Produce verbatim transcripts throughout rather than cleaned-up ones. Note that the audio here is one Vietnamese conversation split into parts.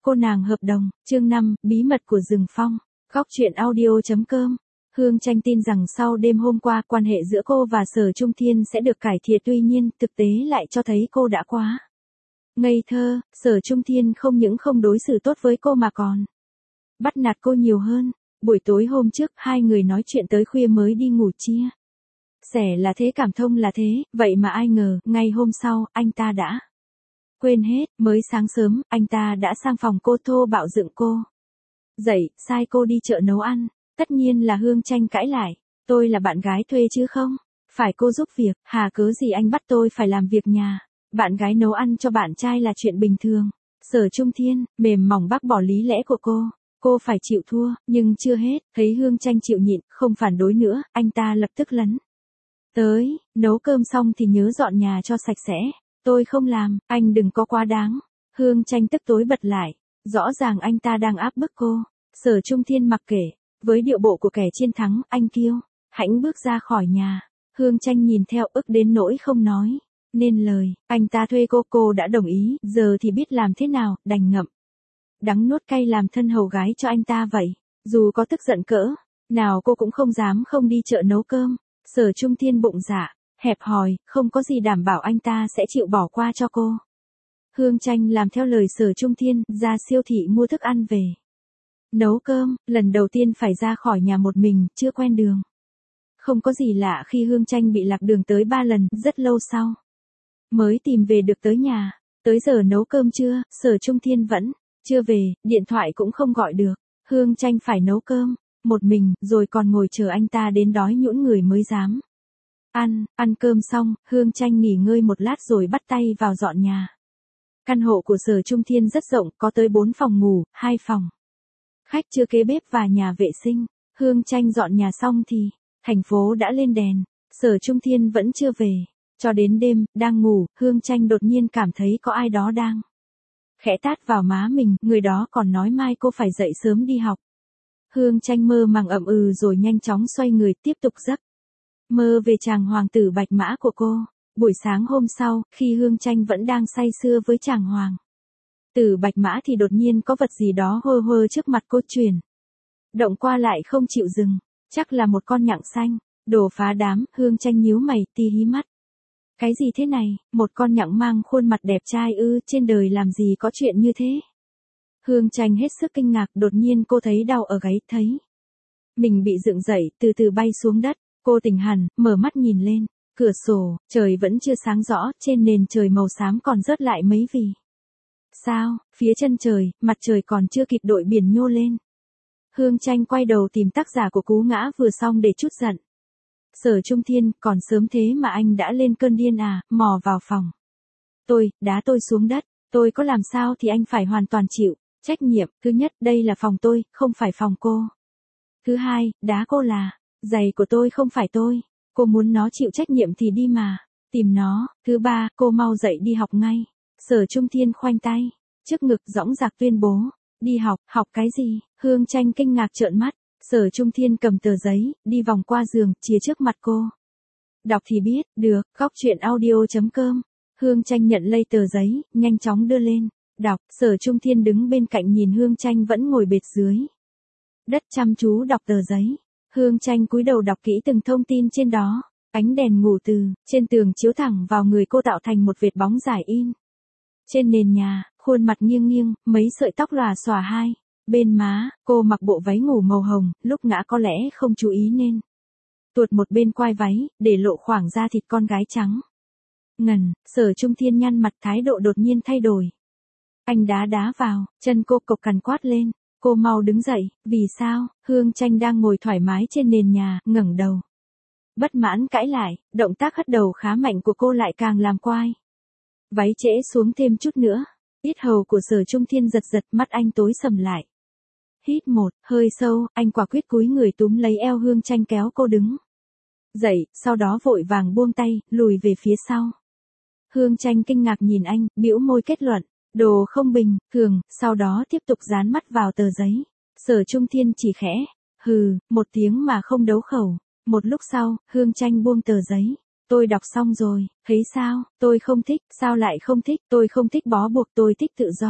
cô nàng hợp đồng, chương năm, bí mật của rừng phong. Góc truyện audio.com. Hương Tranh tin rằng sau đêm hôm qua quan hệ giữa cô và Sở Trung Thiên sẽ được cải thiện, tuy nhiên thực tế lại cho thấy cô đã quá ngây thơ. Sở Trung Thiên không những không đối xử tốt với cô mà còn bắt nạt cô nhiều hơn. Buổi tối hôm trước hai người nói chuyện tới khuya mới đi ngủ chia sẻ là thế, cảm thông là thế, vậy mà ai ngờ ngày hôm sau anh ta đã quên hết. Mới sáng sớm anh ta đã sang phòng cô thô bạo dựng cô dậy, sai cô đi chợ nấu ăn. Tất nhiên là Hương Tranh cãi lại, tôi là bạn gái thuê chứ không phải cô giúp việc, hà cớ gì anh bắt tôi phải làm việc nhà, bạn gái nấu ăn cho bạn trai là chuyện bình thường. Sở Trung Thiên mềm mỏng bác bỏ lý lẽ của cô, cô phải chịu thua, nhưng chưa hết, thấy Hương Tranh chịu nhịn, không phản đối nữa, anh ta lập tức lấn tới, nấu cơm xong thì nhớ dọn nhà cho sạch sẽ. Tôi không làm, anh đừng có quá đáng. Hương Tranh tức tối bật lại, rõ ràng anh ta đang áp bức cô. Sở Trung Thiên mặc kệ, với điệu bộ của kẻ chiến thắng, anh kiêu hãnh bước ra khỏi nhà. Hương Tranh nhìn theo ức đến nỗi không nói nên lời. Anh ta thuê cô, cô đã đồng ý, giờ thì biết làm thế nào, đành ngậm đắng nuốt cay làm thân hầu gái cho anh ta vậy. Dù có tức giận cỡ nào cô cũng không dám không đi chợ nấu cơm. Sở Trung Thiên bụng dạ hẹp hòi, không có gì đảm bảo anh ta sẽ chịu bỏ qua cho cô. Hương Tranh làm theo lời Sở Trung Thiên, ra siêu thị mua thức ăn về nấu cơm. Lần đầu tiên phải ra khỏi nhà một mình, chưa quen đường. Không có gì lạ khi Hương Tranh bị lạc đường tới ba lần, rất lâu sau mới tìm về được tới nhà. Tới giờ nấu cơm trưa, Sở Trung Thiên vẫn chưa về, điện thoại cũng không gọi được. Hương Tranh phải nấu cơm một mình, rồi còn ngồi chờ anh ta đến đói nhũn người mới dám ăn. Ăn cơm xong, Hương Tranh nghỉ ngơi một lát rồi bắt tay vào dọn nhà. Căn hộ của Sở Trung Thiên rất rộng, có tới bốn phòng ngủ, hai phòng khách chưa kế bếp và nhà vệ sinh. Hương Tranh dọn nhà xong thì thành phố đã lên đèn. Sở Trung Thiên vẫn chưa về. Cho đến đêm, đang ngủ, Hương Tranh đột nhiên cảm thấy có ai đó đang khẽ tát vào má mình, người đó còn nói mai cô phải dậy sớm đi học. Hương Tranh mơ màng ậm ừ rồi nhanh chóng xoay người tiếp tục giấc mơ về chàng hoàng tử bạch mã của cô. Buổi sáng hôm sau, khi Hương Tranh vẫn đang say sưa với chàng hoàng tử bạch mã thì đột nhiên có vật gì đó hơ hơ trước mặt cô, chuyển động qua lại không chịu dừng. Chắc là một con nhặng xanh. Đồ phá đám, Hương Tranh nhíu mày, tí hí mắt. Cái gì thế này, một con nhặng mang khuôn mặt đẹp trai ư, trên đời làm gì có chuyện như thế. Hương Tranh hết sức kinh ngạc, đột nhiên cô thấy đau ở gáy, thấy mình bị dựng dậy, từ từ bay xuống đất. Cô tỉnh hẳn, mở mắt nhìn lên cửa sổ, trời vẫn chưa sáng rõ, trên nền trời màu xám còn rớt lại mấy vì sao. Phía chân trời, mặt trời còn chưa kịp đội biển nhô lên. Hương Tranh quay đầu tìm tác giả của cú ngã vừa xong để trút giận. Sở Trung Thiên, còn sớm thế mà anh đã lên cơn điên à, mò vào phòng tôi, đá tôi xuống đất. Tôi có làm sao thì anh phải hoàn toàn chịu trách nhiệm. Thứ nhất, đây là phòng tôi, không phải phòng cô. Thứ hai, đá cô là giày của tôi, không phải tôi. Cô muốn nó chịu trách nhiệm thì đi mà tìm nó. Thứ ba, cô mau dậy đi học ngay. Sở Trung Thiên khoanh tay trước ngực dõng dạc tuyên bố. Đi học, học cái gì? Hương Tranh kinh ngạc trợn mắt. Sở Trung Thiên cầm tờ giấy, đi vòng qua giường, chìa trước mặt cô. Đọc thì biết, được, góc truyện audio.com. Hương Tranh nhận lấy tờ giấy, nhanh chóng đưa lên. Đọc, Sở Trung Thiên đứng bên cạnh nhìn Hương Tranh vẫn ngồi bệt dưới đất chăm chú đọc tờ giấy. Hương Tranh cúi đầu đọc kỹ từng thông tin trên đó. Ánh đèn ngủ từ trên tường chiếu thẳng vào người cô tạo thành một vệt bóng dài in trên nền nhà. Khuôn mặt nghiêng nghiêng, mấy sợi tóc lòa xòa hai bên má. Cô mặc bộ váy ngủ màu hồng, lúc ngã có lẽ không chú ý nên tuột một bên quai váy, để lộ khoảng da thịt con gái trắng ngần. Sở Trung Thiên nhăn mặt, thái độ đột nhiên thay đổi. Anh đá đá vào chân cô, cộc cằn quát lên. Cô mau đứng dậy. Vì sao? Hương Tranh đang ngồi thoải mái trên nền nhà, ngẩng đầu bất mãn cãi lại. Động tác hất đầu khá mạnh của cô lại càng làm quai váy trễ xuống thêm chút nữa. Yết hầu của Sở Trung Thiên giật giật, mắt anh tối sầm lại. Hít một hơi sâu, anh quả quyết cúi người túm lấy eo Hương Tranh kéo cô đứng dậy, sau đó vội vàng buông tay, lùi về phía sau. Hương Tranh kinh ngạc nhìn anh, bĩu môi kết luận. Đồ không bình thường, sau đó tiếp tục dán mắt vào tờ giấy. Sở Trung Thiên chỉ khẽ hừ một tiếng mà không đấu khẩu. Một lúc sau, Hương Tranh buông tờ giấy. Tôi đọc xong rồi, thấy sao? Tôi không thích. Sao lại không thích? Tôi không thích bó buộc, tôi thích tự do.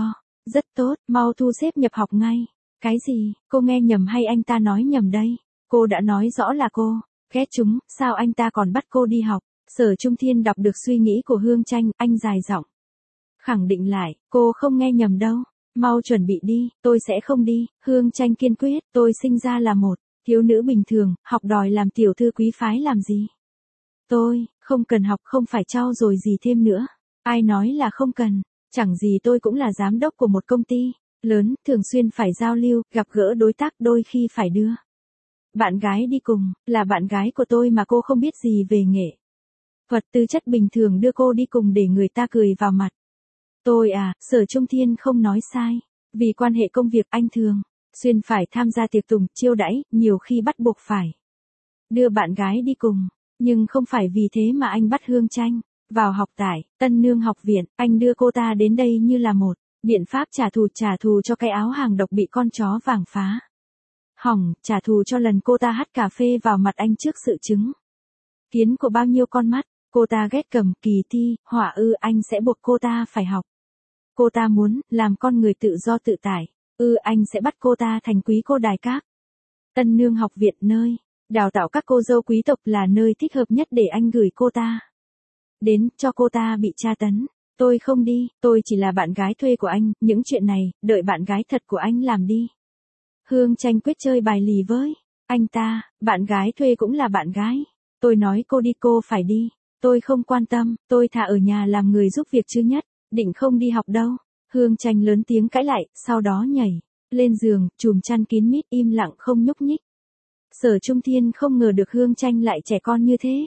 Rất tốt, mau thu xếp nhập học ngay. Cái gì, cô nghe nhầm hay anh ta nói nhầm đây? Cô đã nói rõ là cô ghét chúng, sao anh ta còn bắt cô đi học? Sở Trung Thiên đọc được suy nghĩ của Hương Tranh, anh dài giọng. Khẳng định lại, cô không nghe nhầm đâu. Mau chuẩn bị đi, tôi sẽ không đi. Hương Tranh kiên quyết, tôi sinh ra là một thiếu nữ bình thường, học đòi làm tiểu thư quý phái làm gì? Tôi, không cần học, không phải trau dồi gì thêm nữa. Ai nói là không cần, chẳng gì tôi cũng là giám đốc của một công ty lớn, thường xuyên phải giao lưu, gặp gỡ đối tác, đôi khi phải đưa bạn gái đi cùng, là bạn gái của tôi mà cô không biết gì về nghệ thuật, tư chất bình thường đưa cô đi cùng để người ta cười vào mặt. Tôi à, Sở Trung Thiên không nói sai, vì quan hệ công việc anh thường xuyên phải tham gia tiệc tùng, chiêu đãi, nhiều khi bắt buộc phải đưa bạn gái đi cùng, nhưng không phải vì thế mà anh bắt Hương Tranh vào học tại Tân Nương học viện, anh đưa cô ta đến đây như là một biện pháp trả thù, trả thù cho cái áo hàng độc bị con chó vàng phá hỏng, trả thù cho lần cô ta hắt cà phê vào mặt anh trước sự chứng kiến của bao nhiêu con mắt. Cô ta ghét cầm kỳ thi, họa ư, anh sẽ buộc cô ta phải học. Cô ta muốn làm con người tự do tự tại, ư, anh sẽ bắt cô ta thành quý cô đài các Tân Nương học viện, nơi đào tạo các cô dâu quý tộc, là nơi thích hợp nhất để anh gửi cô ta đến, cho cô ta bị tra tấn. Tôi không đi, tôi chỉ là bạn gái thuê của anh, những chuyện này, đợi bạn gái thật của anh làm đi. Hương Tranh quyết chơi bài lì với anh ta, bạn gái thuê cũng là bạn gái. Tôi nói cô đi cô phải đi, tôi không quan tâm, tôi thà ở nhà làm người giúp việc chứ nhất, định không đi học đâu. Hương Tranh lớn tiếng cãi lại, sau đó nhảy lên giường, chùm chăn kín mít, im lặng không nhúc nhích. Sở Trung Thiên không ngờ được Hương Tranh lại trẻ con như thế.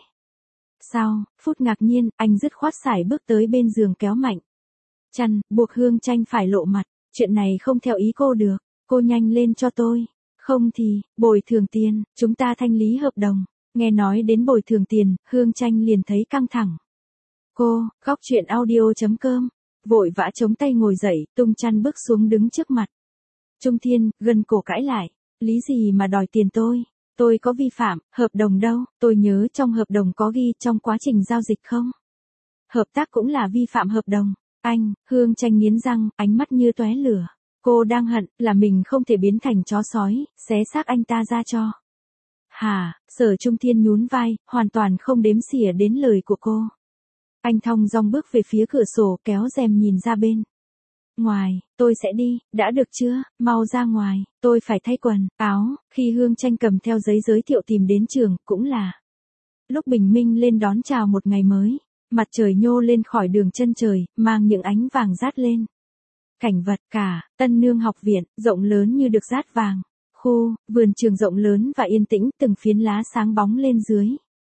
Sau phút ngạc nhiên, anh dứt khoát sải bước tới bên giường kéo mạnh chăn, buộc Hương Tranh phải lộ mặt. Chuyện này không theo ý cô được, cô nhanh lên cho tôi, không thì bồi thường tiền, chúng ta thanh lý hợp đồng. Nghe nói đến bồi thường tiền, Hương Tranh liền thấy căng thẳng. Cô, góc truyện audio chấm com, vội vã chống tay ngồi dậy, tung chăn bước xuống đứng trước mặt Trung Thiên, gân cổ cãi lại, lý gì mà đòi tiền tôi? Tôi có vi phạm hợp đồng đâu, tôi nhớ trong hợp đồng có ghi trong quá trình giao dịch không? Hợp tác cũng là vi phạm hợp đồng. Anh, Hương Tranh nghiến răng, ánh mắt như tóe lửa. Cô đang hận là mình không thể biến thành chó sói, xé xác anh ta ra cho. Hả, Sở Trung Thiên nhún vai, hoàn toàn không đếm xỉa đến lời của cô. Anh thong dong bước về phía cửa sổ, kéo rèm nhìn ra bên ngoài. Tôi sẽ đi, đã được chưa, mau ra ngoài, tôi phải thay quần, áo. Khi Hương Tranh cầm theo giấy giới thiệu tìm đến trường, cũng là lúc bình minh lên đón chào một ngày mới. Mặt trời nhô lên khỏi đường chân trời, mang những ánh vàng rát lên cảnh vật. Cả Tân Nương học viện, rộng lớn như được rát vàng. Khu vườn trường rộng lớn và yên tĩnh, từng phiến lá sáng bóng lên dưới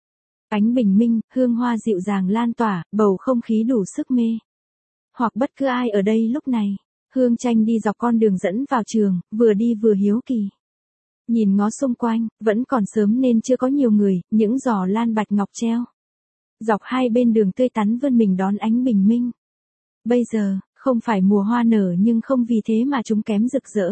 ánh bình minh, hương hoa dịu dàng lan tỏa, bầu không khí đủ sức mê hoặc bất cứ ai ở đây lúc này. Hương Tranh đi dọc con đường dẫn vào trường, vừa đi vừa hiếu kỳ nhìn ngó xung quanh, vẫn còn sớm nên chưa có nhiều người, những giò lan bạch ngọc treo dọc hai bên đường tươi tắn vươn mình đón ánh bình minh. Bây giờ, không phải mùa hoa nở nhưng không vì thế mà chúng kém rực rỡ.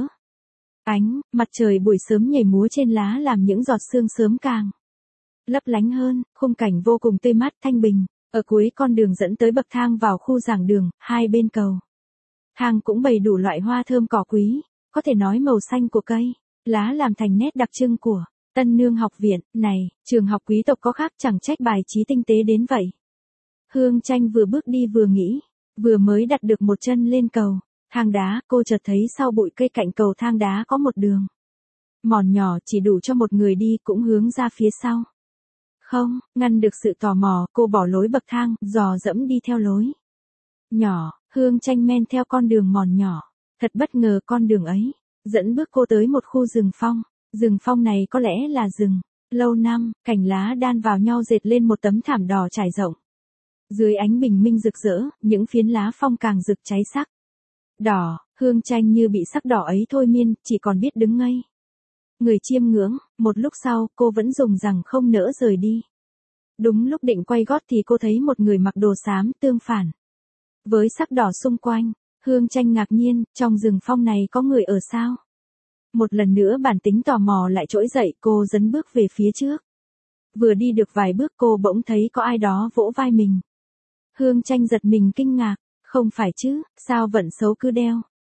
Ánh mặt trời buổi sớm nhảy múa trên lá làm những giọt sương sớm càng lấp lánh hơn, khung cảnh vô cùng tươi mát thanh bình. Ở cuối con đường dẫn tới bậc thang vào khu giảng đường, hai bên cầu thang cũng bày đủ loại hoa thơm cỏ quý, có thể nói màu xanh của cây lá làm thành nét đặc trưng của Tân Nương học viện. Này, trường học quý tộc có khác, chẳng trách bài trí tinh tế đến vậy. Hương Tranh vừa bước đi vừa nghĩ, vừa mới đặt được một chân lên cầu thang đá, cô chợt thấy sau bụi cây cạnh cầu thang đá có một đường mòn nhỏ chỉ đủ cho một người đi, cũng hướng ra phía sau. Không ngăn được sự tò mò, cô bỏ lối bậc thang, dò dẫm đi theo lối nhỏ. Hương Tranh men theo con đường mòn nhỏ. Thật bất ngờ, con đường ấy dẫn bước cô tới một khu rừng phong. Rừng phong này có lẽ là rừng lâu năm, cành lá đan vào nhau dệt lên một tấm thảm đỏ trải rộng. Dưới ánh bình minh rực rỡ, những phiến lá phong càng rực cháy sắc đỏ. Hương Tranh như bị sắc đỏ ấy thôi miên, chỉ còn biết đứng ngây người chiêm ngưỡng. Một lúc sau, cô vẫn dùng rằng không nỡ rời đi. Đúng lúc định quay gót thì cô thấy một người mặc đồ xám tương phản với sắc đỏ xung quanh. Hương Tranh ngạc nhiên, trong rừng phong này có người ở sao? Một lần nữa bản tính tò mò lại trỗi dậy, cô dấn bước về phía trước. Vừa đi được vài bước cô bỗng thấy có ai đó vỗ vai mình. Hương Tranh giật mình kinh ngạc, không phải chứ, sao vận xấu cứ đeo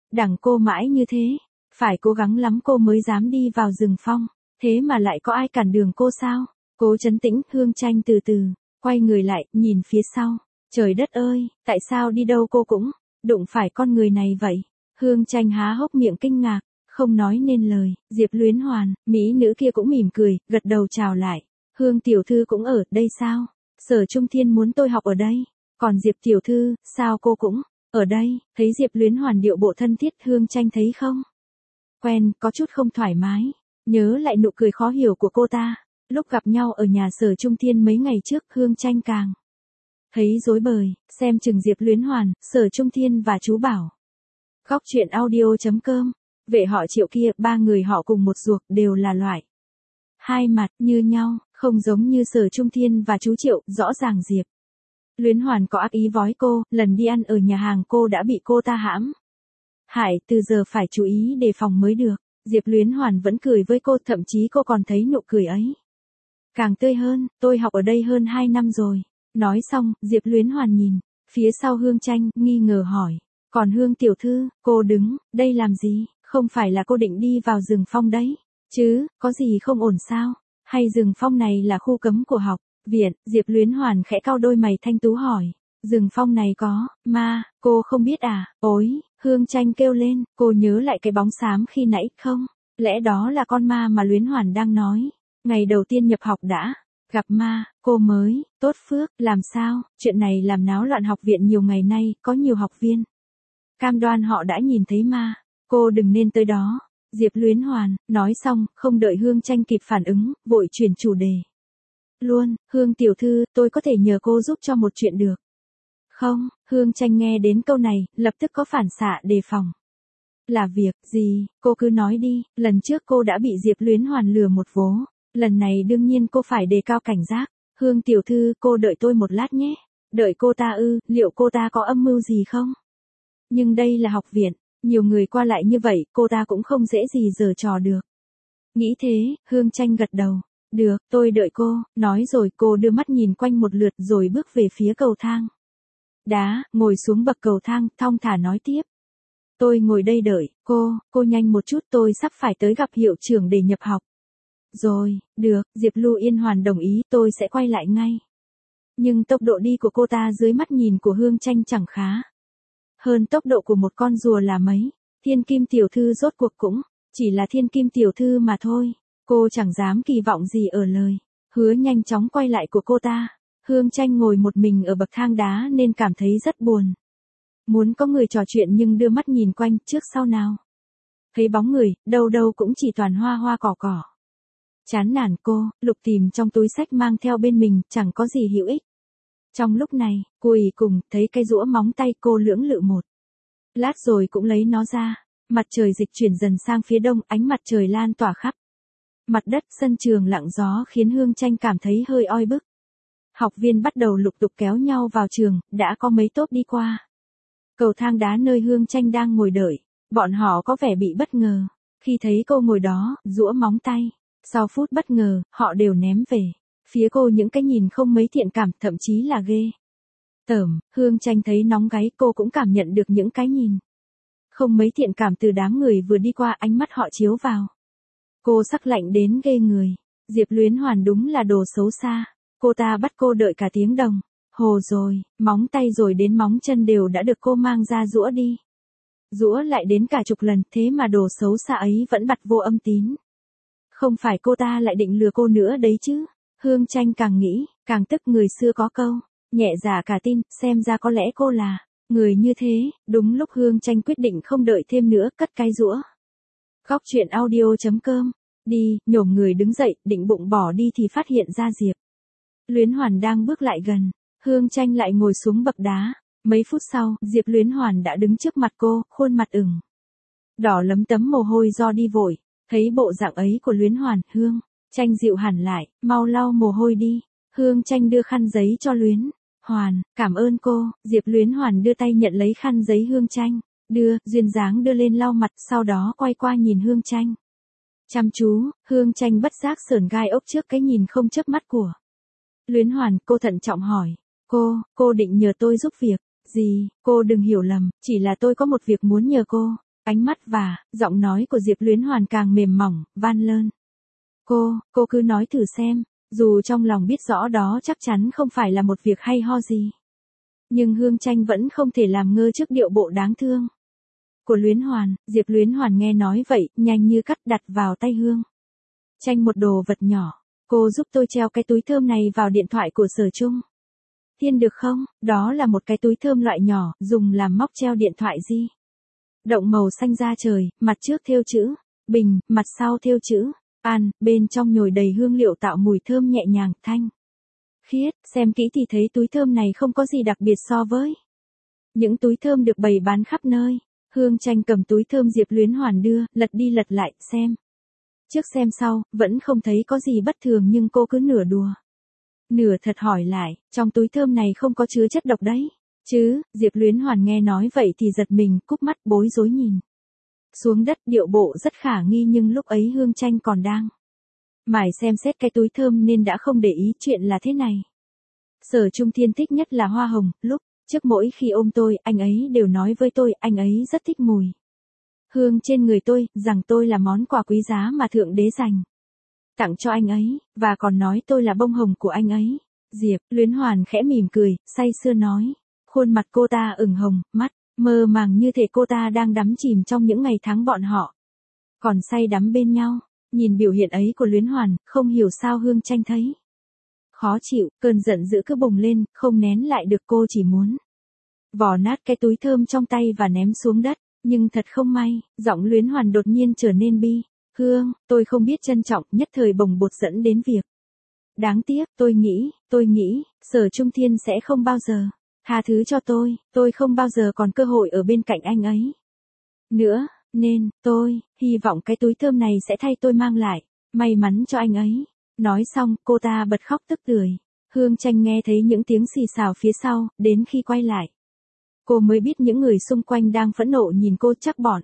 Đằng cô mãi như thế, phải cố gắng lắm cô mới dám đi vào rừng phong, thế mà lại có ai cản đường cô sao? Cố trấn tĩnh, Hương Tranh từ từ, quay người lại, nhìn phía sau. Trời đất ơi, tại sao đi đâu cô cũng đụng phải con người này vậy? Hương Tranh há hốc miệng kinh ngạc, không nói nên lời. Diệp Luyến Hoàn, mỹ nữ kia cũng mỉm cười, gật đầu chào lại. Hương tiểu thư cũng ở đây sao? Sở Trung Thiên muốn tôi học ở đây. Còn Diệp tiểu thư, sao cô cũng ở đây? Thấy Diệp Luyến Hoàn điệu bộ thân thiết, Hương Tranh thấy không quen, có chút không thoải mái. Nhớ lại nụ cười khó hiểu của cô ta. Lúc gặp nhau ở nhà Sở Trung Thiên mấy ngày trước, Hương Tranh càng thấy rối bời, xem chừng Diệp Luyến Hoàn, Sở Trung Thiên và chú Bảo. Góc truyện audio.com, vệ họ Triệu kia, ba người họ cùng một ruột, đều là loại hai mặt như nhau, không giống như Sở Trung Thiên và chú Triệu, rõ ràng Diệp Luyến Hoàn có ác ý vói cô, lần đi ăn ở nhà hàng cô đã bị cô ta hãm hại, từ giờ phải chú ý đề phòng mới được. Diệp Luyến Hoàn vẫn cười với cô, thậm chí cô còn thấy nụ cười ấy càng tươi hơn. Tôi học ở đây hơn hai năm rồi. Nói xong, Diệp Luyến Hoàn nhìn phía sau Hương Tranh, nghi ngờ hỏi, còn Hương tiểu thư, cô đứng đây làm gì? Không phải là cô định đi vào rừng phong đấy chứ, có gì không ổn sao? Hay rừng phong này là khu cấm của học viện? Diệp Luyến Hoàn khẽ cau đôi mày thanh tú hỏi, rừng phong này có ma, cô không biết à? Ôi, Hương Tranh kêu lên, cô nhớ lại cái bóng xám khi nãy không? Lẽ đó là con ma mà Luyến Hoàn đang nói. Ngày đầu tiên nhập học đã gặp ma, cô mới tốt phước, làm sao? Chuyện này làm náo loạn học viện nhiều ngày nay, có nhiều học viên cam đoan họ đã nhìn thấy ma. Cô đừng nên tới đó. Diệp Luyến Hoàn nói xong, không đợi Hương Tranh kịp phản ứng, vội chuyển chủ đề luôn. Hương tiểu thư, tôi có thể nhờ cô giúp cho một chuyện được không? Hương Tranh nghe đến câu này, lập tức có phản xạ đề phòng. Là việc gì? Cô cứ nói đi. Lần trước cô đã bị Diệp Luyến Hoàn lừa một vố, lần này đương nhiên cô phải đề cao cảnh giác. Hương tiểu thư, cô đợi tôi một lát nhé. Đợi cô ta ư? Liệu cô ta có âm mưu gì không? Nhưng đây là học viện, nhiều người qua lại như vậy, cô ta cũng không dễ gì giở trò được. Nghĩ thế, Hương Tranh gật đầu. Được, tôi đợi cô. Nói rồi cô đưa mắt nhìn quanh một lượt rồi bước về phía cầu thang đá, ngồi xuống bậc cầu thang, thong thả nói tiếp. Tôi ngồi đây đợi cô, cô nhanh một chút, tôi sắp phải tới gặp hiệu trưởng để nhập học. Rồi, được, Diệp Lưu Yên Hoàn đồng ý, tôi sẽ quay lại ngay. Nhưng tốc độ đi của cô ta dưới mắt nhìn của Hương Tranh chẳng khá hơn tốc độ của một con rùa là mấy. Thiên Kim tiểu thư rốt cuộc cũng chỉ là Thiên Kim tiểu thư mà thôi. Cô chẳng dám kỳ vọng gì ở lời hứa nhanh chóng quay lại của cô ta. Hương Tranh ngồi một mình ở bậc thang đá nên cảm thấy rất buồn. Muốn có người trò chuyện nhưng đưa mắt nhìn quanh, trước sau nào thấy bóng người, đâu đâu cũng chỉ toàn hoa hoa cỏ cỏ. Chán nản cô, lục tìm trong túi xách mang theo bên mình, chẳng có gì hữu ích. Trong lúc này, cô ì cùng, thấy cái rũa móng tay, cô lưỡng lự một lát rồi cũng lấy nó ra. Mặt trời dịch chuyển dần sang phía đông, ánh mặt trời lan tỏa khắp mặt đất, sân trường lặng gió khiến Hương Tranh cảm thấy hơi oi bức. Học viên bắt đầu lục tục kéo nhau vào trường, đã có mấy tốp đi qua cầu thang đá nơi Hương Tranh đang ngồi đợi. Bọn họ có vẻ bị bất ngờ khi thấy cô ngồi đó, giũa móng tay. Sau phút bất ngờ, họ đều ném về phía cô những cái nhìn không mấy thiện cảm, thậm chí là ghê tởm. Hương Tranh thấy nóng gáy, cô cũng cảm nhận được những cái nhìn không mấy thiện cảm từ đám người vừa đi qua, ánh mắt họ chiếu vào cô sắc lạnh đến ghê người. Diệp Luyến Hoàn đúng là đồ xấu xa. Cô ta bắt cô đợi cả tiếng đồng hồ rồi, móng tay rồi đến móng chân đều đã được cô mang ra giũa đi giũa lại đến cả chục lần, thế mà đồ xấu xa ấy vẫn bặt vô âm tín. Không phải cô ta lại định lừa cô nữa đấy chứ? Hương Tranh càng nghĩ, càng tức. Người xưa có câu, nhẹ dạ cả tin, xem ra có lẽ cô là người như thế. Đúng lúc Hương Tranh quyết định không đợi thêm nữa, cất cái giũa. Góc truyện audio.com, đi, nhổm người đứng dậy, định bụng bỏ đi thì phát hiện ra Diệp Luyến Hoàn đang bước lại gần. Hương Tranh lại ngồi xuống bậc đá. Mấy phút sau, Diệp Luyến Hoàn đã đứng trước mặt cô, khuôn mặt ửng đỏ lấm tấm mồ hôi do đi vội. Thấy bộ dạng ấy của Luyến Hoàn, Hương Tranh dịu hẳn lại, mau lau mồ hôi đi. Hương Tranh đưa khăn giấy cho Luyến Hoàn, cảm ơn cô. Diệp Luyến Hoàn đưa tay nhận lấy khăn giấy Hương Tranh đưa, duyên dáng đưa lên lau mặt, sau đó quay qua nhìn Hương Tranh chăm chú. Hương Tranh bất giác sởn gai ốc trước cái nhìn không chớp mắt của Luyến Hoàn. Cô thận trọng hỏi, cô, cô định nhờ tôi giúp việc gì? Cô đừng hiểu lầm, chỉ là tôi có một việc muốn nhờ cô. ánh mắt và giọng nói của Diệp Luyến Hoàn càng mềm mỏng, van lơn. Cô, cô cứ nói thử xem, dù trong lòng biết rõ đó chắc chắn không phải là một việc hay ho gì. Nhưng Hương Tranh vẫn không thể làm ngơ trước điệu bộ đáng thương của Luyến Hoàn. Diệp Luyến Hoàn nghe nói vậy, nhanh như cắt đặt vào tay Hương Tranh một đồ vật nhỏ. Cô giúp tôi treo cái túi thơm này vào điện thoại của Sở Trung Thiên được không? Đó là một cái túi thơm loại nhỏ, dùng làm móc treo điện thoại di động màu xanh da trời, mặt trước thêu chữ Bình, mặt sau thêu chữ An, bên trong nhồi đầy hương liệu tạo mùi thơm nhẹ nhàng, thanh khiết. Xem kỹ thì thấy túi thơm này không có gì đặc biệt so với những túi thơm được bày bán khắp nơi. Hương Tranh cầm túi thơm Diệp Luyến Hoàn đưa, lật đi lật lại, xem trước xem sau, vẫn không thấy có gì bất thường nhưng cô cứ nửa đùa nửa thật hỏi lại, trong túi thơm này không có chứa chất độc đấy chứ? Diệp Luyến Hoàn nghe nói vậy thì giật mình, cúp mắt bối rối nhìn xuống đất, điệu bộ rất khả nghi, nhưng lúc ấy Hương Tranh còn đang mải xem xét cái túi thơm nên đã không để ý. Chuyện là thế này, Sở Trung Thiên thích nhất là hoa hồng, lúc trước mỗi khi ôm tôi, anh ấy đều nói với tôi, anh ấy rất thích mùi hương trên người tôi, rằng tôi là món quà quý giá mà Thượng Đế dành tặng cho anh ấy, và còn nói tôi là bông hồng của anh ấy. Diệp Luyến Hoàn khẽ mỉm cười, say sưa nói. Khuôn mặt cô ta ửng hồng, mắt mơ màng như thể cô ta đang đắm chìm trong những ngày tháng bọn họ còn say đắm bên nhau. Nhìn biểu hiện ấy của Luyến Hoàn, không hiểu sao Hương Tranh thấy khó chịu, cơn giận dữ cứ bùng lên, không nén lại được. Cô chỉ muốn vò nát cái túi thơm trong tay và ném xuống đất, nhưng thật không may, giọng Luyến Hoàn đột nhiên trở nên bi. Hương, tôi không biết trân trọng, nhất thời bồng bột dẫn đến việc đáng tiếc. Tôi nghĩ, tôi nghĩ, Sở Trung Thiên sẽ không bao giờ tha thứ cho tôi, tôi không bao giờ còn cơ hội ở bên cạnh anh ấy nữa, nên, tôi, hy vọng cái túi thơm này sẽ thay tôi mang lại may mắn cho anh ấy. Nói xong, cô ta bật khóc tức tưởi. Hương Tranh nghe thấy những tiếng xì xào phía sau, đến khi quay lại, cô mới biết những người xung quanh đang phẫn nộ nhìn cô, chắc bọn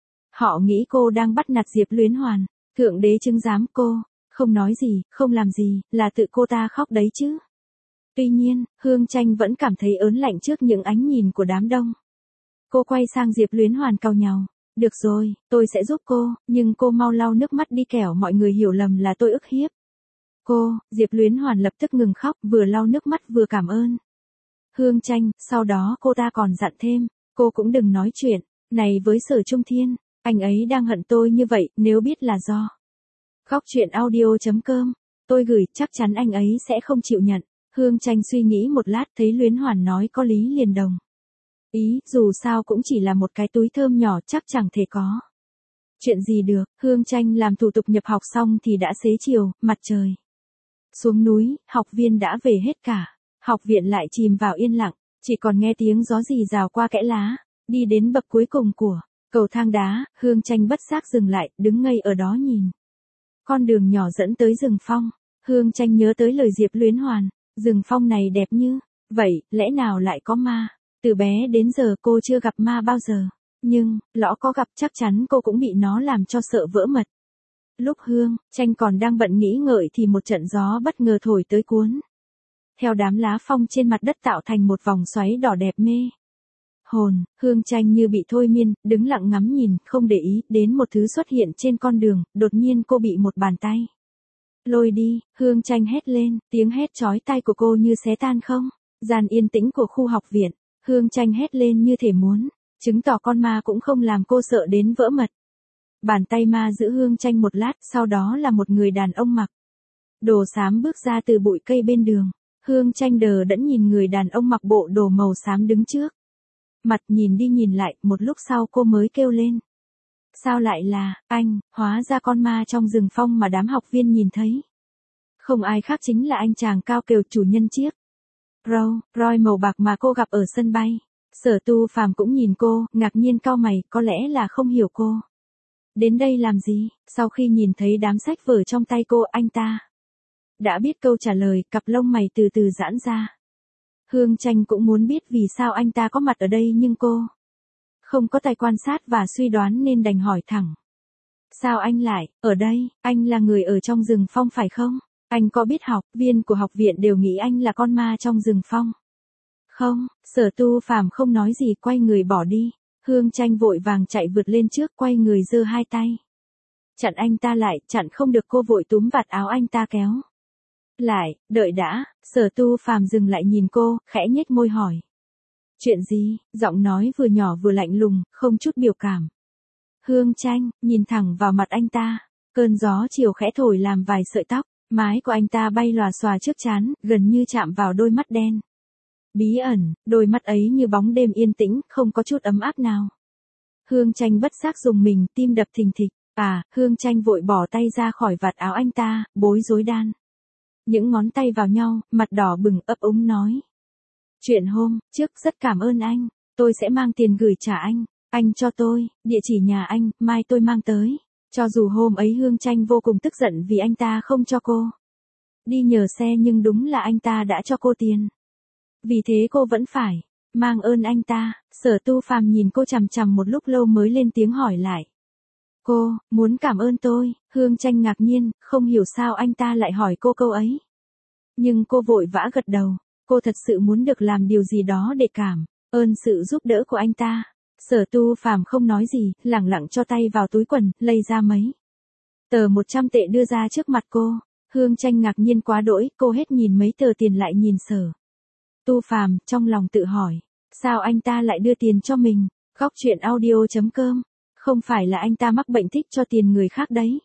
họ nghĩ cô đang bắt nạt Diệp Luyến Hoàn. Thượng Đế chứng giám, cô không nói gì, không làm gì, là tự cô ta khóc đấy chứ. Tuy nhiên, Hương Tranh vẫn cảm thấy ớn lạnh trước những ánh nhìn của đám đông. Cô quay sang Diệp Luyến Hoàn cau nhàu. Được rồi, tôi sẽ giúp cô, nhưng cô mau lau nước mắt đi kẻo mọi người hiểu lầm là tôi ức hiếp cô. Diệp Luyến Hoàn lập tức ngừng khóc, vừa lau nước mắt vừa cảm ơn Hương Tranh. Sau đó cô ta còn dặn thêm, cô cũng đừng nói chuyện này với Sở Trung Thiên, anh ấy đang hận tôi như vậy, nếu biết là do Góc truyện audio chấm com tôi gửi, chắc chắn anh ấy sẽ không chịu nhận. Hương Tranh suy nghĩ một lát, thấy Luyến Hoàn nói có lý liền đồng ý, dù sao cũng chỉ là một cái túi thơm nhỏ, chắc chẳng thể có chuyện gì được. Hương Tranh làm thủ tục nhập học xong thì đã xế chiều, mặt trời xuống núi, học viên đã về hết cả. Học viện lại chìm vào yên lặng, chỉ còn nghe tiếng gió rì rào qua kẽ lá. Đi đến bậc cuối cùng của cầu thang đá, Hương Tranh bất giác dừng lại, đứng ngây ở đó nhìn con đường nhỏ dẫn tới rừng phong. Hương Tranh nhớ tới lời Diệp Luyến Hoàn, rừng phong này đẹp như vậy, lẽ nào lại có ma? Từ bé đến giờ cô chưa gặp ma bao giờ, nhưng lõ có gặp chắc chắn cô cũng bị nó làm cho sợ vỡ mật. Lúc Hương Tranh còn đang bận nghĩ ngợi thì một trận gió bất ngờ thổi tới, cuốn theo đám lá phong trên mặt đất tạo thành một vòng xoáy đỏ đẹp mê hồn. Hương Tranh như bị thôi miên, đứng lặng ngắm nhìn, không để ý đến một thứ xuất hiện trên con đường. Đột nhiên cô bị một bàn tay lôi đi. Hương Tranh hét lên, tiếng hét chói tai của cô như xé tan không gian yên tĩnh của khu học viện. Hương Tranh hét lên như thể muốn chứng tỏ con ma cũng không làm cô sợ đến vỡ mật. Bàn tay ma giữ Hương Tranh một lát, sau đó là một người đàn ông mặc đồ xám bước ra từ bụi cây bên đường. Hương Tranh đờ đẫn nhìn người đàn ông mặc bộ đồ màu xám đứng trước mặt, nhìn đi nhìn lại, một lúc sau cô mới kêu lên. Sao lại là anh? Hóa ra con ma trong rừng phong mà đám học viên nhìn thấy không ai khác chính là anh chàng cao kiều, chủ nhân chiếc Rolls Royce màu bạc mà cô gặp ở sân bay. Sở Tu Phàm cũng nhìn cô, ngạc nhiên cau mày, có lẽ là không hiểu cô đến đây làm gì. Sau khi nhìn thấy đám sách vở trong tay cô, anh ta đã biết câu trả lời, cặp lông mày từ từ giãn ra. Hương Tranh cũng muốn biết vì sao anh ta có mặt ở đây, nhưng cô không có tài quan sát và suy đoán nên đành hỏi thẳng. Sao anh lại ở đây? Anh là người ở trong rừng phong phải không? Anh có biết học viên của học viện đều nghĩ anh là con ma trong rừng phong không? Sở Tu Phàm không nói gì, quay người bỏ đi. Hương Tranh vội vàng chạy vượt lên trước, quay người giơ hai tay. Chặn anh ta lại, chặn không được, cô vội túm vạt áo anh ta kéo lại. Đợi đã. Sở Tu Phàm dừng lại nhìn cô, khẽ nhếch môi hỏi. Chuyện gì? Giọng nói vừa nhỏ vừa lạnh lùng, không chút biểu cảm. Hương Tranh nhìn thẳng vào mặt anh ta. Cơn gió chiều khẽ thổi làm vài sợi tóc, mái của anh ta bay lòa xòa trước trán, gần như chạm vào đôi mắt đen bí ẩn, đôi mắt ấy như bóng đêm yên tĩnh, không có chút ấm áp nào. Hương Tranh bất giác dùng mình, tim đập thình thịch. À, Hương Tranh vội bỏ tay ra khỏi vạt áo anh ta, bối rối đan những ngón tay vào nhau, mặt đỏ bừng, ấp úng nói. Chuyện hôm trước rất cảm ơn anh, tôi sẽ mang tiền gửi trả anh, anh cho tôi địa chỉ nhà anh, mai tôi mang tới. Cho dù hôm ấy Hương Tranh vô cùng tức giận vì anh ta không cho cô đi nhờ xe, nhưng đúng là anh ta đã cho cô tiền. Vì thế cô vẫn phải mang ơn anh ta. Sở Tu Phàm nhìn cô chằm chằm một lúc lâu mới lên tiếng hỏi lại. Cô muốn cảm ơn tôi? Hương Tranh ngạc nhiên, không hiểu sao anh ta lại hỏi cô câu ấy. Nhưng cô vội vã gật đầu, cô thật sự muốn được làm điều gì đó để cảm ơn sự giúp đỡ của anh ta. Sở Tu Phàm không nói gì, lẳng lặng cho tay vào túi quần, lấy ra mấy tờ một trăm tệ đưa ra trước mặt cô. Hương Tranh ngạc nhiên quá đỗi, cô hết nhìn mấy tờ tiền lại nhìn Sở Tu Phàm, trong lòng tự hỏi, sao anh ta lại đưa tiền cho mình? Góc truyện audio chấm com. Không phải là anh ta mắc bệnh thích cho tiền người khác đấy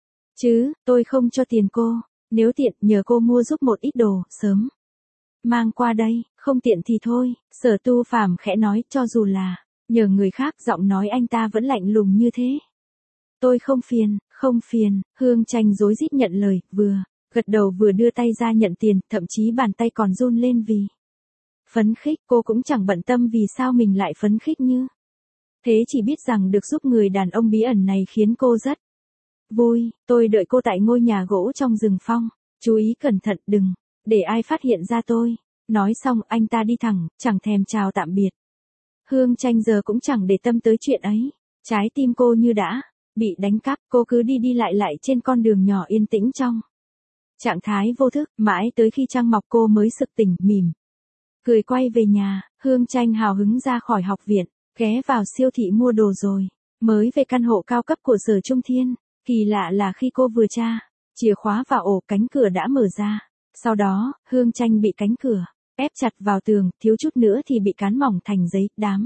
chứ? Tôi không cho tiền cô, nếu tiện nhờ cô mua giúp một ít đồ, sớm mang qua đây, không tiện thì thôi. Sở Tu Phàm khẽ nói, cho dù là nhờ người khác, giọng nói anh ta vẫn lạnh lùng như thế. Tôi không phiền, không phiền. Hương Tranh rối rít nhận lời, vừa gật đầu vừa đưa tay ra nhận tiền, thậm chí bàn tay còn run lên vì phấn khích. Cô cũng chẳng bận tâm vì sao mình lại phấn khích như thế, chỉ biết rằng được giúp người đàn ông bí ẩn này khiến cô rất vui. Tôi đợi cô tại ngôi nhà gỗ trong rừng phong, chú ý cẩn thận đừng để ai phát hiện ra tôi. Nói xong anh ta đi thẳng, chẳng thèm chào tạm biệt. Hương Tranh giờ cũng chẳng để tâm tới chuyện ấy. Trái tim cô như đã bị đánh cắp, cô cứ đi đi lại lại trên con đường nhỏ yên tĩnh trong trạng thái vô thức, mãi tới khi trăng mọc cô mới sực tỉnh, mỉm cười quay về nhà. Hương Tranh hào hứng ra khỏi học viện, ghé vào siêu thị mua đồ rồi mới về căn hộ cao cấp của Sở Trung Thiên. Kỳ lạ là khi cô vừa tra chìa khóa vào ổ, cánh cửa đã mở ra. Sau đó, Hương Tranh bị cánh cửa ép chặt vào tường, thiếu chút nữa thì bị cán mỏng thành giấy. Đám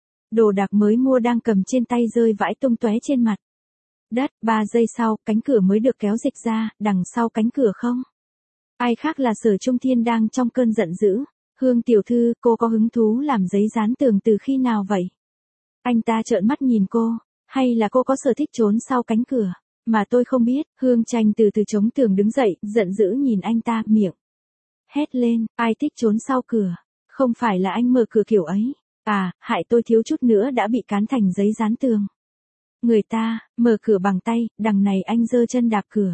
đồ đạc mới mua đang cầm trên tay rơi vãi tung tóe trên mặt đất. Ba giây sau, cánh cửa mới được kéo dịch ra, đằng sau cánh cửa không ai khác là Sở Trung Thiên đang trong cơn giận dữ. Hương tiểu thư, cô có hứng thú làm giấy dán tường từ khi nào vậy? Anh ta trợn mắt nhìn cô, hay là cô có sở thích trốn sau cánh cửa mà tôi không biết? Hương Tranh từ từ chống tường đứng dậy, giận dữ nhìn anh ta, miệng hét lên, ai thích trốn sau cửa? Không phải là anh mở cửa kiểu ấy à? Hại tôi thiếu chút nữa đã bị cán thành giấy dán tường. Người ta mở cửa bằng tay, đằng này anh giơ chân đạp cửa,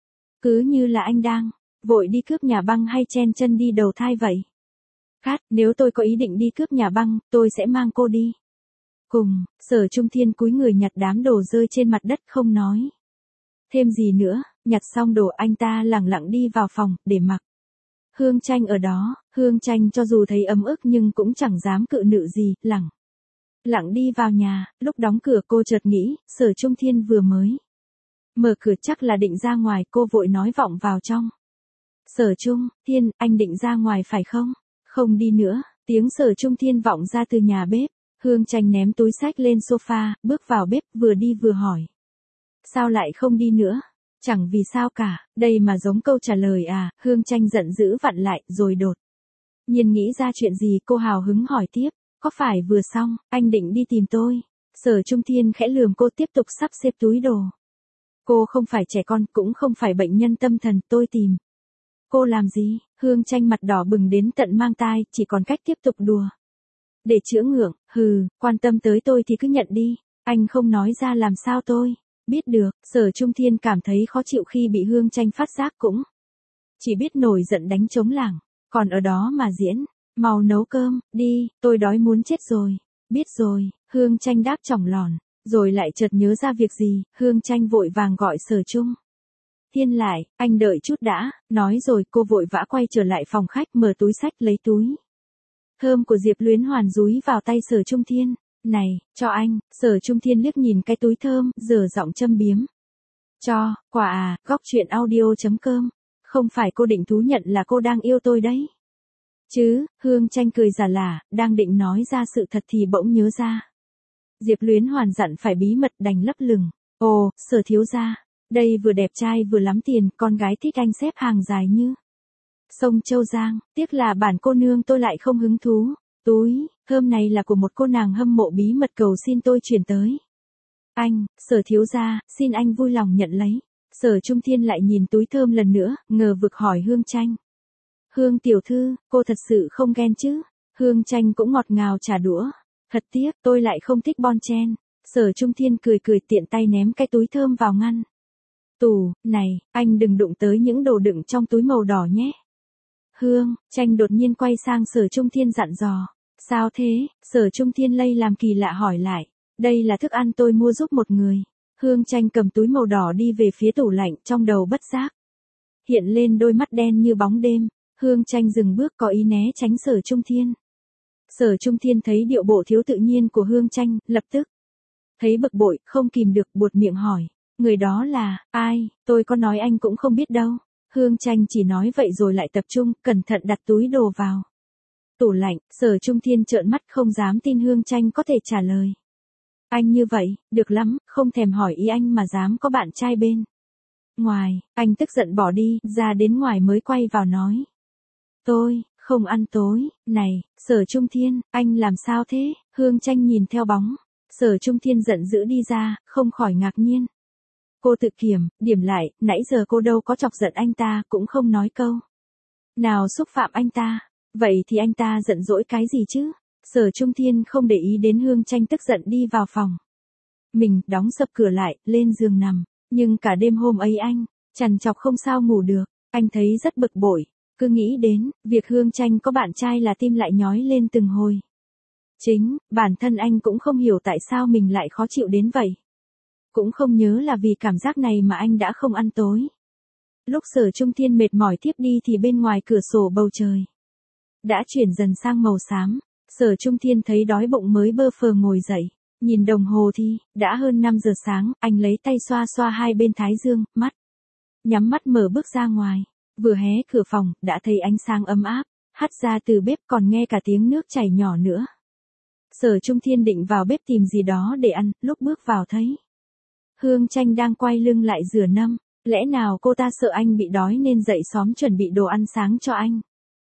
cứ như là anh đang vội đi cướp nhà băng hay chen chân đi đầu thai vậy. Cát, nếu tôi có ý định đi cướp nhà băng, tôi sẽ mang cô đi cùng. Sở Trung Thiên cúi người nhặt đám đồ rơi trên mặt đất, không nói thêm gì nữa. Nhặt xong đồ, anh ta lẳng lặng đi vào phòng, để mặc Hương Tranh ở đó. Hương Tranh cho dù thấy ấm ức nhưng cũng chẳng dám cự nữ gì, lẳng lặng đi vào nhà. Lúc đóng cửa cô chợt nghĩ, Sở Trung Thiên vừa mới mở cửa chắc là định ra ngoài. Cô vội nói vọng vào trong. Sở Trung Thiên, anh định ra ngoài phải không? Không đi nữa. Tiếng Sở Trung Thiên vọng ra từ nhà bếp. Hương Tranh ném túi xách lên sofa, bước vào bếp, vừa đi vừa hỏi. Sao lại không đi nữa? Chẳng vì sao cả. Đây mà giống câu trả lời à? Hương Tranh giận dữ vặn lại, rồi đột nhiên nghĩ ra chuyện gì, cô hào hứng hỏi tiếp. Có phải vừa xong, anh định đi tìm tôi? Sở Trung Thiên khẽ lườm cô, tiếp tục sắp xếp túi đồ. Cô không phải trẻ con, cũng không phải bệnh nhân tâm thần, tôi tìm cô làm gì? Hương Tranh mặt đỏ bừng đến tận mang tai, chỉ còn cách tiếp tục đùa để chữa ngượng. Hừ, quan tâm tới tôi thì cứ nhận đi, anh không nói ra làm sao tôi biết được. Sở Trung Thiên cảm thấy khó chịu khi bị Hương Tranh phát giác, cũng chỉ biết nổi giận đánh trống lảng, còn ở đó mà diễn. Mau nấu cơm đi, tôi đói muốn chết rồi. Biết rồi. Hương Tranh đáp chỏng lòn, rồi lại chợt nhớ ra việc gì. Hương Tranh vội vàng gọi Sở Trung Thiên lại. Anh đợi chút đã. Nói rồi cô vội vã quay trở lại phòng khách, mở túi xách lấy túi thơm của Diệp Luyến Hoàn dúi vào tay Sở Trung Thiên. Này, cho anh, Sở Trung Thiên liếc nhìn cái túi thơm, giở giọng châm biếm. Cho, quà à, góc chuyện audio chấm com. Không phải cô định thú nhận là cô đang yêu tôi đấy. Chứ, Hương Tranh cười giả lả, đang định nói ra sự thật thì bỗng nhớ ra. Diệp Luyến Hoàn dặn phải bí mật đành lấp lửng. Ồ, Sở thiếu gia, đây vừa đẹp trai vừa lắm tiền, con gái thích anh xếp hàng dài như sông Châu Giang, tiếc là bản cô nương tôi lại không hứng thú. Túi thơm này là của một cô nàng hâm mộ bí mật cầu xin tôi chuyển tới. Anh, Sở thiếu gia, xin anh vui lòng nhận lấy. Sở Trung Thiên lại nhìn túi thơm lần nữa, ngờ vực hỏi Hương Tranh. Hương tiểu thư, cô thật sự không ghen chứ? Hương Tranh cũng ngọt ngào trả đũa. Thật tiếc, tôi lại không thích bon chen. Sở Trung Thiên cười cười tiện tay ném cái túi thơm vào ngăn tủ. Này, anh đừng đụng tới những đồ đựng trong túi màu đỏ nhé. Hương Tranh đột nhiên quay sang Sở Trung Thiên dặn dò. Sao thế? Sở Trung Thiên lây làm kỳ lạ hỏi lại. Đây là thức ăn tôi mua giúp một người. Hương Tranh cầm túi màu đỏ đi về phía tủ lạnh, trong đầu bất giác hiện lên đôi mắt đen như bóng đêm. Hương Tranh dừng bước có ý né tránh Sở Trung Thiên. Sở Trung Thiên thấy điệu bộ thiếu tự nhiên của Hương Tranh, lập tức thấy bực bội, không kìm được buột miệng hỏi. Người đó là ai? Tôi có nói anh cũng không biết đâu. Hương Tranh chỉ nói vậy rồi lại tập trung, cẩn thận đặt túi đồ vào tủ lạnh. Sở Trung Thiên trợn mắt không dám tin Hương Tranh có thể trả lời. Anh như vậy, được lắm, không thèm hỏi ý anh mà dám có bạn trai bên ngoài. Anh tức giận bỏ đi, ra đến ngoài mới quay vào nói. Tôi không ăn tối. Này, Sở Trung Thiên, anh làm sao thế? Hương Tranh nhìn theo bóng Sở Trung Thiên giận dữ đi ra, không khỏi ngạc nhiên. Cô tự kiểm, điểm lại, nãy giờ cô đâu có chọc giận anh ta, cũng không nói câu nào xúc phạm anh ta. Vậy thì anh ta giận dỗi cái gì chứ? Sở Trung Thiên không để ý đến Hương Tranh tức giận đi vào phòng mình, đóng sập cửa lại, lên giường nằm. Nhưng cả đêm hôm ấy anh trằn trọc không sao ngủ được. Anh thấy rất bực bội. Cứ nghĩ đến việc Hương Tranh có bạn trai là tim lại nhói lên từng hồi. Chính bản thân anh cũng không hiểu tại sao mình lại khó chịu đến vậy. Cũng không nhớ là vì cảm giác này mà anh đã không ăn tối. Lúc Sở Trung Thiên mệt mỏi thiếp đi thì bên ngoài cửa sổ bầu trời đã chuyển dần sang màu xám. Sở Trung Thiên thấy đói bụng mới bơ phờ ngồi dậy. Nhìn đồng hồ thì đã hơn năm giờ sáng. Anh lấy tay xoa xoa hai bên thái dương, mắt nhắm mắt mở bước ra ngoài. Vừa hé cửa phòng, đã thấy ánh sáng ấm áp hắt ra từ bếp, còn nghe cả tiếng nước chảy nhỏ nữa. Sở Trung Thiên định vào bếp tìm gì đó để ăn, lúc bước vào thấy Hương Tranh đang quay lưng lại rửa nâm. Lẽ nào cô ta sợ anh bị đói nên dậy xóm chuẩn bị đồ ăn sáng cho anh?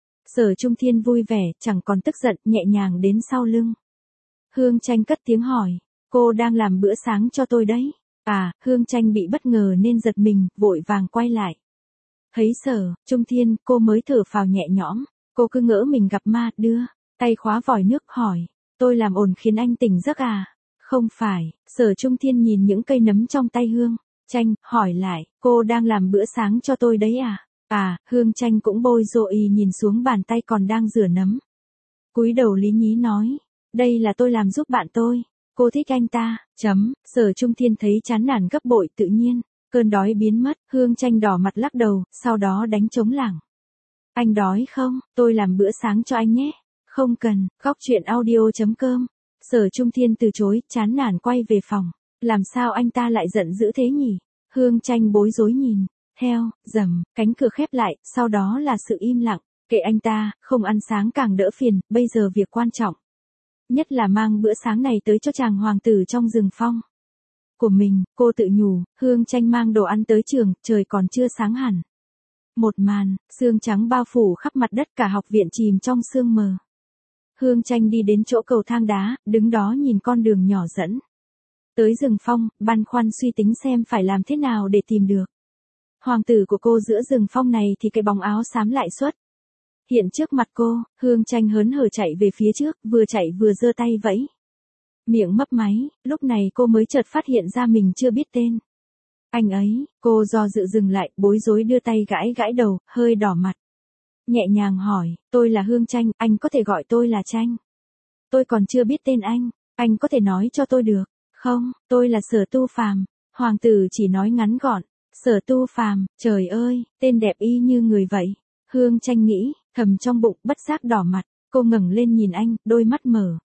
Sở Trung Thiên vui vẻ, chẳng còn tức giận, nhẹ nhàng đến sau lưng Hương Tranh cất tiếng hỏi. Cô đang làm bữa sáng cho tôi đấy. À, Hương Tranh bị bất ngờ nên giật mình, vội vàng quay lại. Thấy Sở Trung Thiên, cô mới thở phào nhẹ nhõm. Cô cứ ngỡ mình gặp ma, đưa tay khóa vòi nước hỏi. Tôi làm ồn khiến anh tỉnh giấc à? Không phải. Sở Trung Thiên nhìn những cây nấm trong tay Hương Tranh, hỏi lại. Cô đang làm bữa sáng cho tôi đấy à? À, Hương Tranh cũng bôi rội nhìn xuống bàn tay còn đang rửa nấm. Cúi đầu lý nhí nói. Đây là tôi làm giúp bạn tôi. Cô thích anh ta. Chấm. Sở Trung Thiên thấy chán nản gấp bội, tự nhiên cơn đói biến mất. Hương Tranh đỏ mặt lắc đầu, sau đó đánh trống lảng. Anh đói không? Tôi làm bữa sáng cho anh nhé. Không cần. Góc chuyện audio chấm com. Sở Trung Thiên từ chối, chán nản quay về phòng. Làm sao anh ta lại giận dữ thế nhỉ? Hương Tranh bối rối nhìn theo, rầm, cánh cửa khép lại, sau đó là sự im lặng. Kệ anh ta, không ăn sáng càng đỡ phiền, bây giờ việc quan trọng nhất là mang bữa sáng này tới cho chàng hoàng tử trong rừng phong của mình. Cô tự nhủ. Hương Tranh mang đồ ăn tới trường, trời còn chưa sáng hẳn. Một màn sương trắng bao phủ khắp mặt đất, cả học viện chìm trong sương mờ. Hương Tranh đi đến chỗ cầu thang đá, đứng đó nhìn con đường nhỏ dẫn tới rừng phong, băn khoăn suy tính xem phải làm thế nào để tìm được hoàng tử của cô giữa rừng phong này. Thì cái bóng áo xám lại xuất hiện trước mặt cô. Hương Tranh hớn hở chạy về phía trước, vừa chạy vừa giơ tay vẫy miệng mấp máy. Lúc này cô mới chợt phát hiện ra mình chưa biết tên anh ấy. Cô do dự dừng lại, bối rối đưa tay gãi gãi đầu, hơi đỏ mặt. Nhẹ nhàng hỏi. Tôi là Hương Tranh, anh có thể gọi tôi là Tranh. Tôi còn chưa biết tên anh. Anh có thể nói cho tôi được không? Tôi là Sở Tu Phàm. Hoàng tử chỉ nói ngắn gọn. Sở Tu Phàm, trời ơi, tên đẹp y như người vậy. Hương Tranh nghĩ thầm trong bụng, bất giác đỏ mặt. Cô ngẩng lên nhìn anh, đôi mắt mở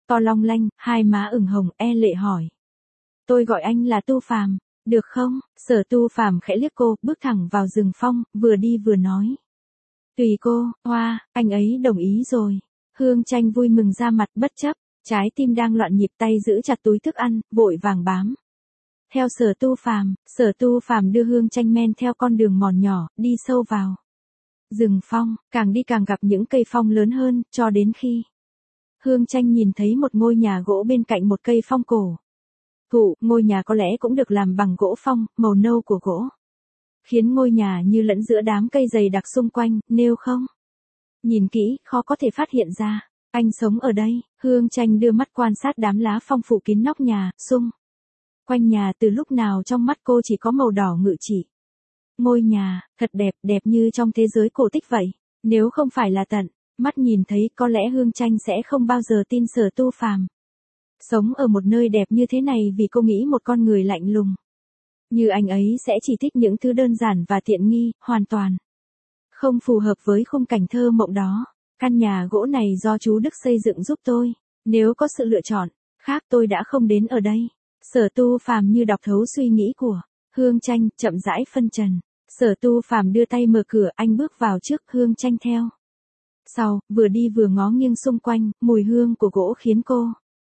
to long lanh, hai má ửng hồng, e lệ hỏi. Tôi gọi anh là Tu Phàm, được không? Sở Tu Phàm khẽ liếc cô, bước thẳng vào rừng phong, vừa đi vừa nói. Tùy cô, hoa, anh ấy đồng ý rồi. Hương Tranh vui mừng ra mặt bất chấp, trái tim đang loạn nhịp, tay giữ chặt túi thức ăn, vội vàng bám theo Sở Tu Phàm. Sở Tu Phàm đưa Hương Tranh men theo con đường mòn nhỏ, đi sâu vào rừng phong, càng đi càng gặp những cây phong lớn hơn, cho đến khi Hương Tranh nhìn thấy một ngôi nhà gỗ bên cạnh một cây phong cổ thụ. Ngôi nhà có lẽ cũng được làm bằng gỗ phong, màu nâu của gỗ khiến ngôi nhà như lẫn giữa đám cây dày đặc xung quanh, nếu không nhìn kỹ, khó có thể phát hiện ra anh sống ở đây. Hương Tranh đưa mắt quan sát đám lá phong phủ kín nóc nhà, xung quanh nhà, từ lúc nào trong mắt cô chỉ có màu đỏ ngự trị. Ngôi nhà, thật đẹp, đẹp như trong thế giới cổ tích vậy. Nếu không phải là tận mắt nhìn thấy, có lẽ Hương Tranh sẽ không bao giờ tin Sở Tu Phàm sống ở một nơi đẹp như thế này, vì cô nghĩ một con người lạnh lùng như anh ấy sẽ chỉ thích những thứ đơn giản và tiện nghi, hoàn toàn không phù hợp với khung cảnh thơ mộng đó. Căn nhà gỗ này do chú Đức xây dựng giúp tôi. Nếu có sự lựa chọn khác tôi đã không đến ở đây. Sở Tu Phàm như đọc thấu suy nghĩ của Hương Tranh, chậm rãi phân trần. Sở Tu Phàm đưa tay mở cửa, anh bước vào trước, Hương Tranh theo sau, vừa đi vừa ngó nghiêng xung quanh, mùi hương của gỗ khiến cô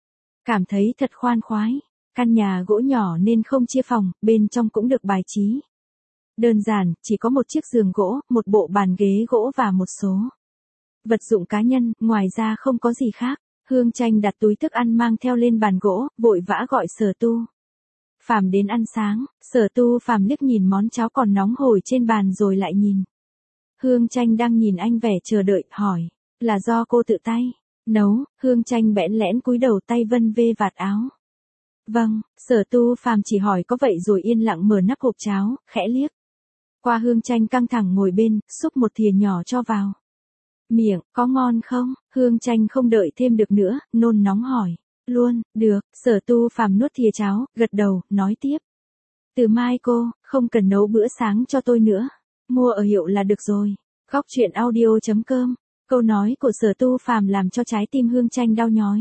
cảm thấy thật khoan khoái. Căn nhà gỗ nhỏ nên không chia phòng, bên trong cũng được bài trí đơn giản, chỉ có một chiếc giường gỗ, một bộ bàn ghế gỗ và một số vật dụng cá nhân, ngoài ra không có gì khác. Hương Tranh đặt túi thức ăn mang theo lên bàn gỗ, vội vã gọi Sở Tu Phàm đến ăn sáng. Sở Tu Phàm liếc nhìn món cháo còn nóng hổi trên bàn rồi lại nhìn Hương Tranh đang nhìn anh vẻ chờ đợi, hỏi, là do cô tự tay nấu? Hương Tranh bẽn lẽn cúi đầu, tay vân vê vạt áo. Vâng. Sở Tu Phàm chỉ hỏi có vậy rồi yên lặng mở nắp hộp cháo, khẽ liếc qua Hương Tranh căng thẳng ngồi bên, xúc một thìa nhỏ cho vào miệng. Có ngon không? Hương Tranh không đợi thêm được nữa, nôn nóng hỏi. Luôn, được. Sở Tu Phàm nuốt thìa cháo, gật đầu, nói tiếp. Từ mai cô, không cần nấu bữa sáng cho tôi nữa. Mua ở hiệu là được rồi. Góc truyện audio chấm com. Câu nói của Sở Tu Phàm làm cho trái tim Hương Tranh đau nhói.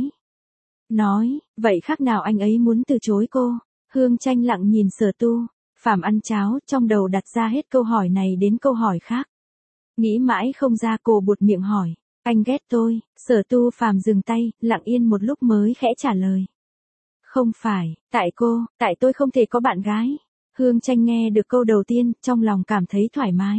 Nói, vậy khác nào anh ấy muốn từ chối cô? Hương Tranh lặng nhìn Sở Tu Phàm ăn cháo, trong đầu đặt ra hết câu hỏi này đến câu hỏi khác. Nghĩ mãi không ra, cô buột miệng hỏi. Anh ghét tôi? Sở Tu Phàm dừng tay, lặng yên một lúc mới khẽ trả lời. Không phải, tại cô, tại tôi không thể có bạn gái. Hương Tranh nghe được câu đầu tiên, trong lòng cảm thấy thoải mái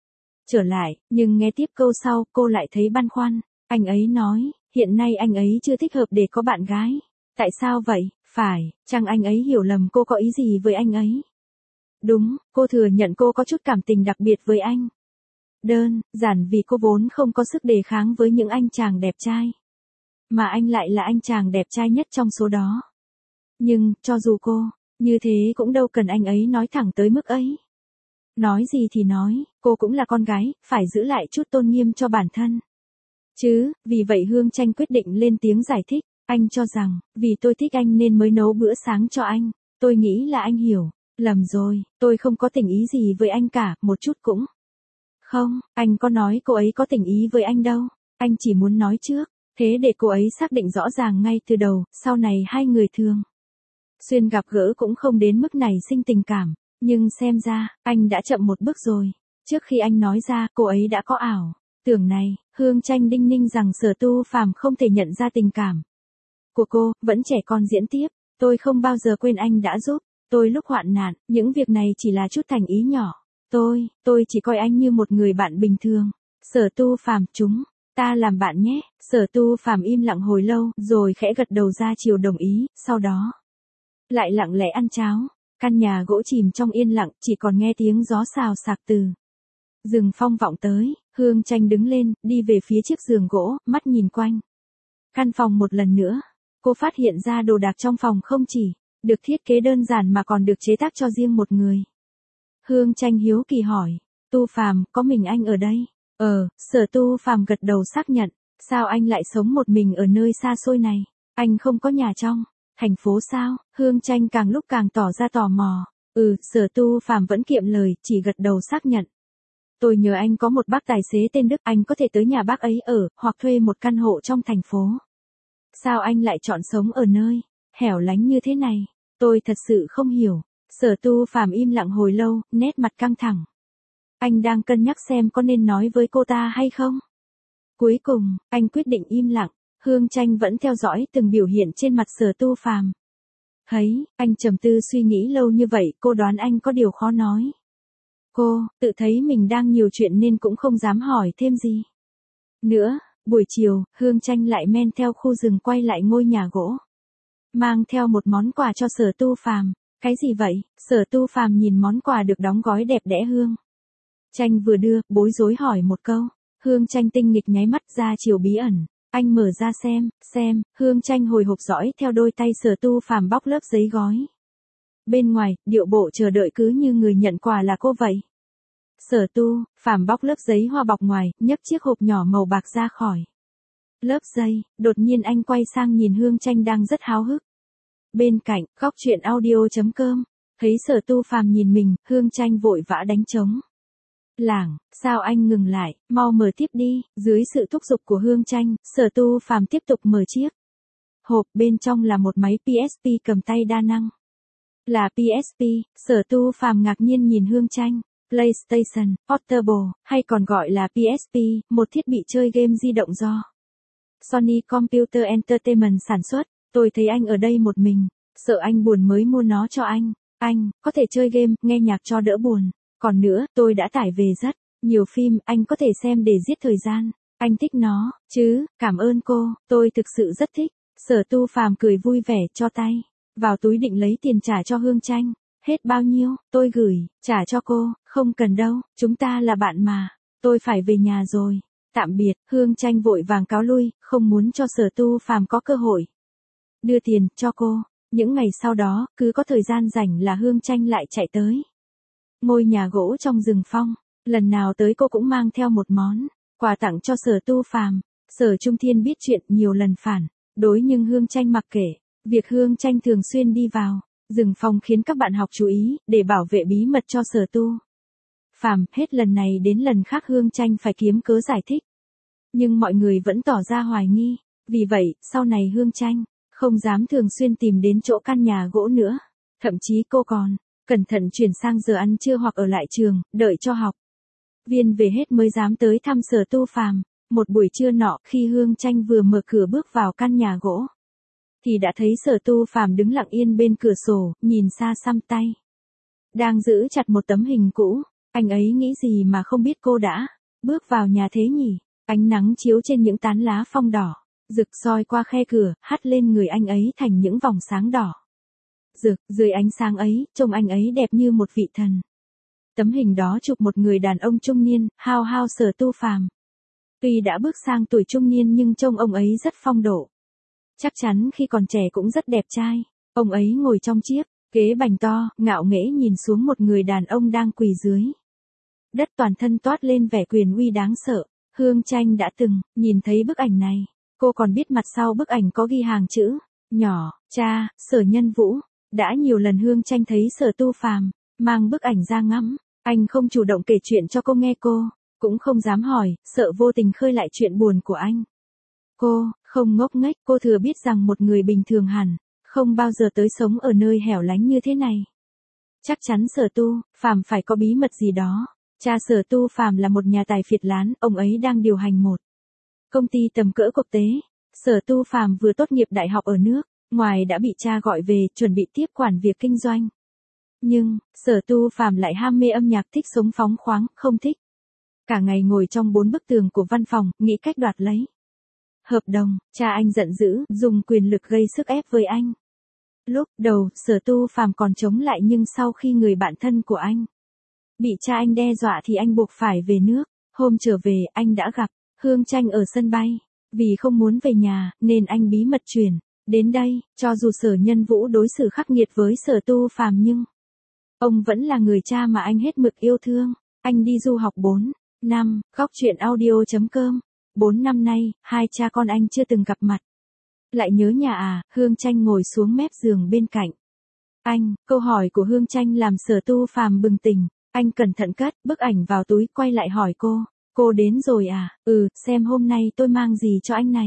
trở lại, nhưng nghe tiếp câu sau, cô lại thấy băn khoăn. Anh ấy nói, hiện nay anh ấy chưa thích hợp để có bạn gái. Tại sao vậy? Phải, chăng anh ấy hiểu lầm cô có ý gì với anh ấy? Đúng, cô thừa nhận cô có chút cảm tình đặc biệt với anh. Đơn giản vì cô vốn không có sức đề kháng với những anh chàng đẹp trai, mà anh lại là anh chàng đẹp trai nhất trong số đó. Nhưng, cho dù cô như thế cũng đâu cần anh ấy nói thẳng tới mức ấy. Nói gì thì nói, cô cũng là con gái, phải giữ lại chút tôn nghiêm cho bản thân chứ. Vì vậy Hương Tranh quyết định lên tiếng giải thích. Anh cho rằng, vì tôi thích anh nên mới nấu bữa sáng cho anh. Tôi nghĩ là anh hiểu lầm rồi, tôi không có tình ý gì với anh cả, một chút cũng không. Anh có nói cô ấy có tình ý với anh đâu. Anh chỉ muốn nói trước, thế để cô ấy xác định rõ ràng ngay từ đầu, sau này hai người thường xuyên gặp gỡ cũng không đến mức này sinh tình cảm. Nhưng xem ra, anh đã chậm một bước rồi. Trước khi anh nói ra, cô ấy đã có ảo tưởng này. Hương Tranh đinh ninh rằng Sở Tu Phàm không thể nhận ra tình cảm của cô, vẫn trẻ con diễn tiếp. Tôi không bao giờ quên anh đã giúp tôi lúc hoạn nạn, những việc này chỉ là chút thành ý nhỏ. Tôi, tôi chỉ coi anh như một người bạn bình thường. Sở Tu Phàm, chúng ta làm bạn nhé. Sở Tu Phàm im lặng hồi lâu, rồi khẽ gật đầu ra chiều đồng ý, sau đó lại lặng lẽ ăn cháo. Căn nhà gỗ chìm trong yên lặng, chỉ còn nghe tiếng gió xào xạc từ rừng phong vọng tới. Hương Tranh đứng lên, đi về phía chiếc giường gỗ, mắt nhìn quanh căn phòng một lần nữa. Cô phát hiện ra đồ đạc trong phòng không chỉ được thiết kế đơn giản mà còn được chế tác cho riêng một người. Hương Tranh hiếu kỳ hỏi, Tu Phàm, có mình anh ở đây? Ờ, Sở Tu Phàm gật đầu xác nhận. Sao anh lại sống một mình ở nơi xa xôi này? Anh không có nhà trong thành phố sao? Hương Tranh càng lúc càng tỏ ra tò mò. Ừ, Sở Tu Phàm vẫn kiệm lời, chỉ gật đầu xác nhận. Tôi nhờ anh có một bác tài xế tên Đức, anh có thể tới nhà bác ấy ở, hoặc thuê một căn hộ trong thành phố Sao anh lại chọn sống ở nơi hẻo lánh như thế này? Tôi thật sự không hiểu. Sở Tu Phàm im lặng hồi lâu, nét mặt căng thẳng. Anh đang cân nhắc xem có nên nói với cô ta hay không. Cuối cùng, anh quyết định im lặng. Hương Tranh vẫn theo dõi từng biểu hiện trên mặt Sở Tu Phàm. Thấy, anh trầm tư suy nghĩ lâu như vậy, cô đoán anh có điều khó nói. Cô, tự thấy mình đang nhiều chuyện nên cũng không dám hỏi thêm gì. Nữa, buổi chiều, Hương Tranh lại men theo khu rừng quay lại ngôi nhà gỗ. Mang theo một món quà cho Sở Tu Phàm. Cái gì vậy? Sở Tu Phàm nhìn món quà được đóng gói đẹp đẽ Hương Tranh vừa đưa, bối rối hỏi một câu. Hương Tranh tinh nghịch nháy mắt ra chiều bí ẩn. Anh mở ra xem, xem, Hương Tranh hồi hộp dõi theo đôi tay Sở Tu Phàm bóc lớp giấy gói. Bên ngoài, điệu bộ chờ đợi cứ như người nhận quà là cô vậy. Sở Tu Phàm bóc lớp giấy hoa bọc ngoài, nhấc chiếc hộp nhỏ màu bạc ra khỏi lớp giấy, đột nhiên anh quay sang nhìn Hương Tranh đang rất háo hức. Bên cạnh, góc truyện audio.com, thấy Sở Tu Phàm nhìn mình, Hương Tranh vội vã đánh trống. Lảng, sao anh ngừng lại, mau mở tiếp đi. Dưới sự thúc giục của Hương Tranh, Sở Tu Phàm tiếp tục mở chiếc hộp, bên trong là một máy pê ét pê cầm tay đa năng. Là pê ét pê, Sở Tu Phàm ngạc nhiên nhìn Hương Tranh. PlayStation Portable, hay còn gọi là pê ét pê, một thiết bị chơi game di động do Sony Computer Entertainment sản xuất. Tôi thấy anh ở đây một mình, sợ anh buồn mới mua nó cho anh. Anh có thể chơi game, nghe nhạc cho đỡ buồn. Còn nữa, tôi đã tải về rất nhiều phim, anh có thể xem để giết thời gian. Anh thích nó, chứ? Cảm ơn cô, tôi thực sự rất thích. Sở Tu Phàm cười vui vẻ cho tay vào túi định lấy tiền trả cho Hương Tranh. Hết bao nhiêu, tôi gửi, trả cho cô. Không cần đâu, chúng ta là bạn mà. Tôi phải về nhà rồi. Tạm biệt. Hương Tranh vội vàng cáo lui, không muốn cho Sở Tu Phàm có cơ hội đưa tiền cho cô. Những ngày sau đó, cứ có thời gian rảnh là Hương Tranh lại chạy tới ngôi nhà gỗ trong rừng phong. Lần nào tới cô cũng mang theo một món quà tặng cho Sở Tu Phàm. Sở Trung Thiên biết chuyện, nhiều lần phản đối nhưng Hương Tranh mặc kệ. Việc Hương Tranh thường xuyên đi vào rừng phong khiến các bạn học chú ý, để bảo vệ bí mật cho Sở Tu Phàm. Hết lần này đến lần khác Hương Tranh phải kiếm cớ giải thích. Nhưng mọi người vẫn tỏ ra hoài nghi. Vì vậy, sau này Hương Tranh không dám thường xuyên tìm đến chỗ căn nhà gỗ nữa. Thậm chí cô còn cẩn thận chuyển sang giờ ăn trưa hoặc ở lại trường, đợi cho học viên về hết mới dám tới thăm Sở Tu Phàm. Một buổi trưa nọ, khi Hương Tranh vừa mở cửa bước vào căn nhà gỗ, thì đã thấy Sở Tu Phàm đứng lặng yên bên cửa sổ, nhìn xa xăm tay đang giữ chặt một tấm hình cũ. Anh ấy nghĩ gì mà không biết cô đã bước vào nhà thế nhỉ? Ánh nắng chiếu trên những tán lá phong đỏ rực soi qua khe cửa, hắt lên người anh ấy thành những vòng sáng đỏ rực. Dưới ánh sáng ấy, trông anh ấy đẹp như một vị thần. Tấm hình đó chụp một người đàn ông trung niên, hao hao Sở Tu Phàm. Tuy đã bước sang tuổi trung niên nhưng trông ông ấy rất phong độ. Chắc chắn khi còn trẻ cũng rất đẹp trai. Ông ấy ngồi trong chiếc ghế bành to, ngạo nghễ nhìn xuống một người đàn ông đang quỳ dưới đất, toàn thân toát lên vẻ quyền uy đáng sợ. Hương Tranh đã từng nhìn thấy bức ảnh này. Cô còn biết mặt sau bức ảnh có ghi hàng chữ nhỏ, cha, Sở Nhân Vũ. Đã nhiều lần Hương Tranh thấy Sở Tu Phàm mang bức ảnh ra ngắm. Anh không chủ động kể chuyện cho cô nghe, cô cũng không dám hỏi, sợ vô tình khơi lại chuyện buồn của anh. Cô không ngốc nghếch, cô thừa biết rằng một người bình thường hẳn không bao giờ tới sống ở nơi hẻo lánh như thế này. Chắc chắn Sở Tu Phàm phải có bí mật gì đó. Cha Sở Tu Phàm là một nhà tài phiệt lán, ông ấy đang điều hành một công ty tầm cỡ quốc tế. Sở Tu Phàm vừa tốt nghiệp đại học ở nước ngoài đã bị cha gọi về, chuẩn bị tiếp quản việc kinh doanh. Nhưng, Sở Tu Phàm lại ham mê âm nhạc, thích sống phóng khoáng, không thích cả ngày ngồi trong bốn bức tường của văn phòng, nghĩ cách đoạt lấy hợp đồng. Cha anh giận dữ, dùng quyền lực gây sức ép với anh. Lúc đầu, Sở Tu Phàm còn chống lại nhưng sau khi người bạn thân của anh bị cha anh đe dọa thì anh buộc phải về nước. Hôm trở về, anh đã gặp Hương Tranh ở sân bay. Vì không muốn về nhà, nên anh bí mật chuyển đến đây. Cho dù Sở Nhân Vũ đối xử khắc nghiệt với Sở Tu Phàm nhưng ông vẫn là người cha mà anh hết mực yêu thương. Anh đi du học bốn năm, góc truyện audio.com. bốn năm nay, hai cha con anh chưa từng gặp mặt. Lại nhớ nhà à? Hương Tranh ngồi xuống mép giường bên cạnh anh. Câu hỏi của Hương Tranh làm Sở Tu Phàm bừng tỉnh. Anh cẩn thận cất bức ảnh vào túi, quay lại hỏi cô. Cô đến rồi à? Ừ, xem hôm nay tôi mang gì cho anh này.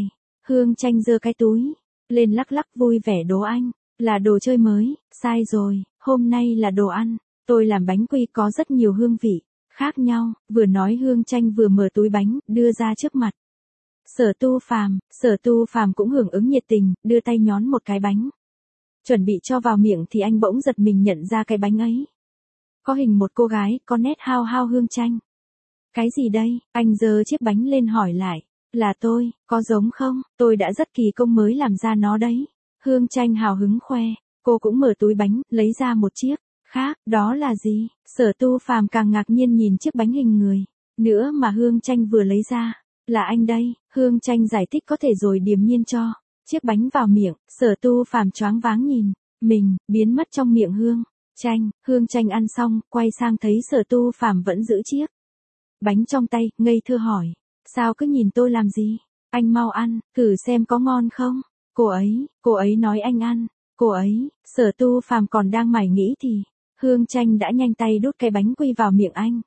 Hương Tranh giơ cái túi lên lắc lắc vui vẻ đố anh, là đồ chơi mới, sai rồi, hôm nay là đồ ăn, tôi làm bánh quy có rất nhiều hương vị khác nhau, vừa nói Hương Tranh vừa mở túi bánh, đưa ra trước mặt. Sở Tu Phàm, Sở Tu Phàm cũng hưởng ứng nhiệt tình, đưa tay nhón một cái bánh. Chuẩn bị cho vào miệng thì anh bỗng giật mình nhận ra cái bánh ấy. Có hình một cô gái, có nét hao hao Hương Tranh. Cái gì đây? Anh giơ chiếc bánh lên hỏi lại. Là tôi, có giống không? Tôi đã rất kỳ công mới làm ra nó đấy. Hương Tranh hào hứng khoe. Cô cũng mở túi bánh, lấy ra một chiếc. Khác, đó là gì? Sở Tu Phàm càng ngạc nhiên nhìn chiếc bánh hình người. Nữa mà Hương Tranh vừa lấy ra. Là anh đây, Hương Tranh giải thích có thể rồi điềm nhiên cho chiếc bánh vào miệng, Sở Tu Phàm choáng váng nhìn mình, biến mất trong miệng Hương Tranh. Hương Tranh ăn xong, quay sang thấy Sở Tu Phàm vẫn giữ chiếc bánh trong tay, ngây thơ hỏi, sao cứ nhìn tôi làm gì? Anh mau ăn, thử xem có ngon không? Cô ấy, cô ấy nói anh ăn, cô ấy. Sở Tu Phàm còn đang mải nghĩ thì Hương Tranh đã nhanh tay đút cái bánh quy vào miệng anh.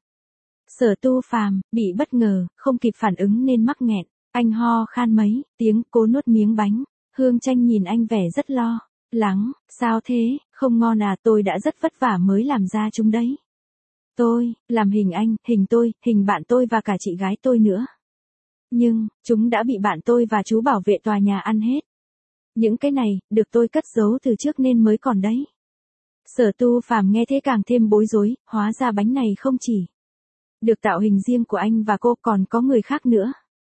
Sở Tu Phàm bị bất ngờ, không kịp phản ứng nên mắc nghẹn, anh ho khan mấy tiếng, cố nuốt miếng bánh. Hương Tranh nhìn anh vẻ rất lo lắng, sao thế, không ngon à? Tôi đã rất vất vả mới làm ra chúng đấy. Tôi làm hình anh, hình tôi, hình bạn tôi và cả chị gái tôi nữa. Nhưng chúng đã bị bạn tôi và chú bảo vệ tòa nhà ăn hết. Những cái này được tôi cất giấu từ trước nên mới còn đấy. Sở Tu Phàm nghe thế càng thêm bối rối, hóa ra bánh này không chỉ được tạo hình riêng của anh và cô, còn có người khác nữa.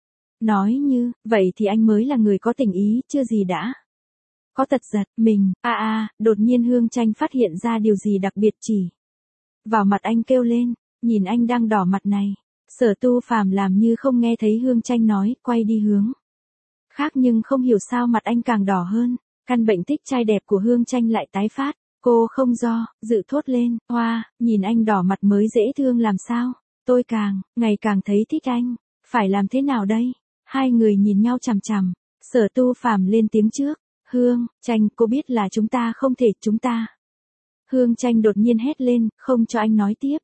Nói như, vậy thì anh mới là người có tình ý, chưa gì đã có tật giật mình. A a, à, đột nhiên Hương Tranh phát hiện ra điều gì đặc biệt chỉ vào mặt anh kêu lên, nhìn anh đang đỏ mặt này. Sở Tu Phàm làm như không nghe thấy Hương Tranh nói, quay đi hướng khác nhưng không hiểu sao mặt anh càng đỏ hơn. Căn bệnh thích trai đẹp của Hương Tranh lại tái phát. Cô không do dự thốt lên, hoa, nhìn anh đỏ mặt mới dễ thương làm sao? Tôi càng, ngày càng thấy thích anh. Phải làm thế nào đây? Hai người nhìn nhau chằm chằm. Sở Tu Phàm lên tiếng trước. Hương Tranh, cô biết là chúng ta không thể, chúng ta. Hương Tranh đột nhiên hét lên, không cho anh nói tiếp.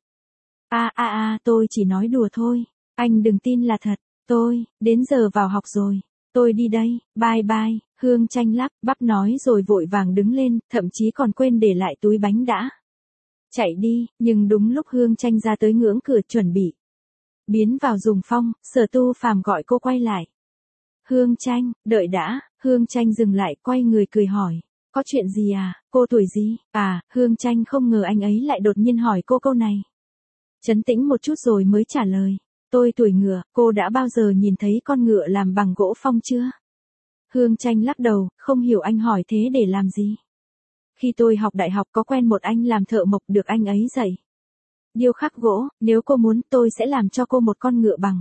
A a a, tôi chỉ nói đùa thôi. Anh đừng tin là thật. Tôi, đến giờ vào học rồi. Tôi đi đây, bye bye. Hương Tranh lắp bắp nói rồi vội vàng đứng lên, thậm chí còn quên để lại túi bánh đã chạy đi. Nhưng đúng lúc Hương Tranh ra tới ngưỡng cửa chuẩn bị biến vào Dùng Phong, Sở Tu Phàm gọi cô quay lại. Hương Tranh, đợi đã. Hương Tranh dừng lại, quay người cười hỏi, có chuyện gì à? Cô tuổi gì? À, Hương Tranh không ngờ anh ấy lại đột nhiên hỏi cô câu này. Trấn tĩnh một chút rồi mới trả lời, tôi tuổi ngựa. Cô đã bao giờ nhìn thấy con ngựa làm bằng gỗ phong chưa? Hương Tranh lắc đầu, không hiểu anh hỏi thế để làm gì. Khi tôi học đại học có quen một anh làm thợ mộc, được anh ấy dạy điêu khắc gỗ, nếu cô muốn tôi sẽ làm cho cô một con ngựa bằng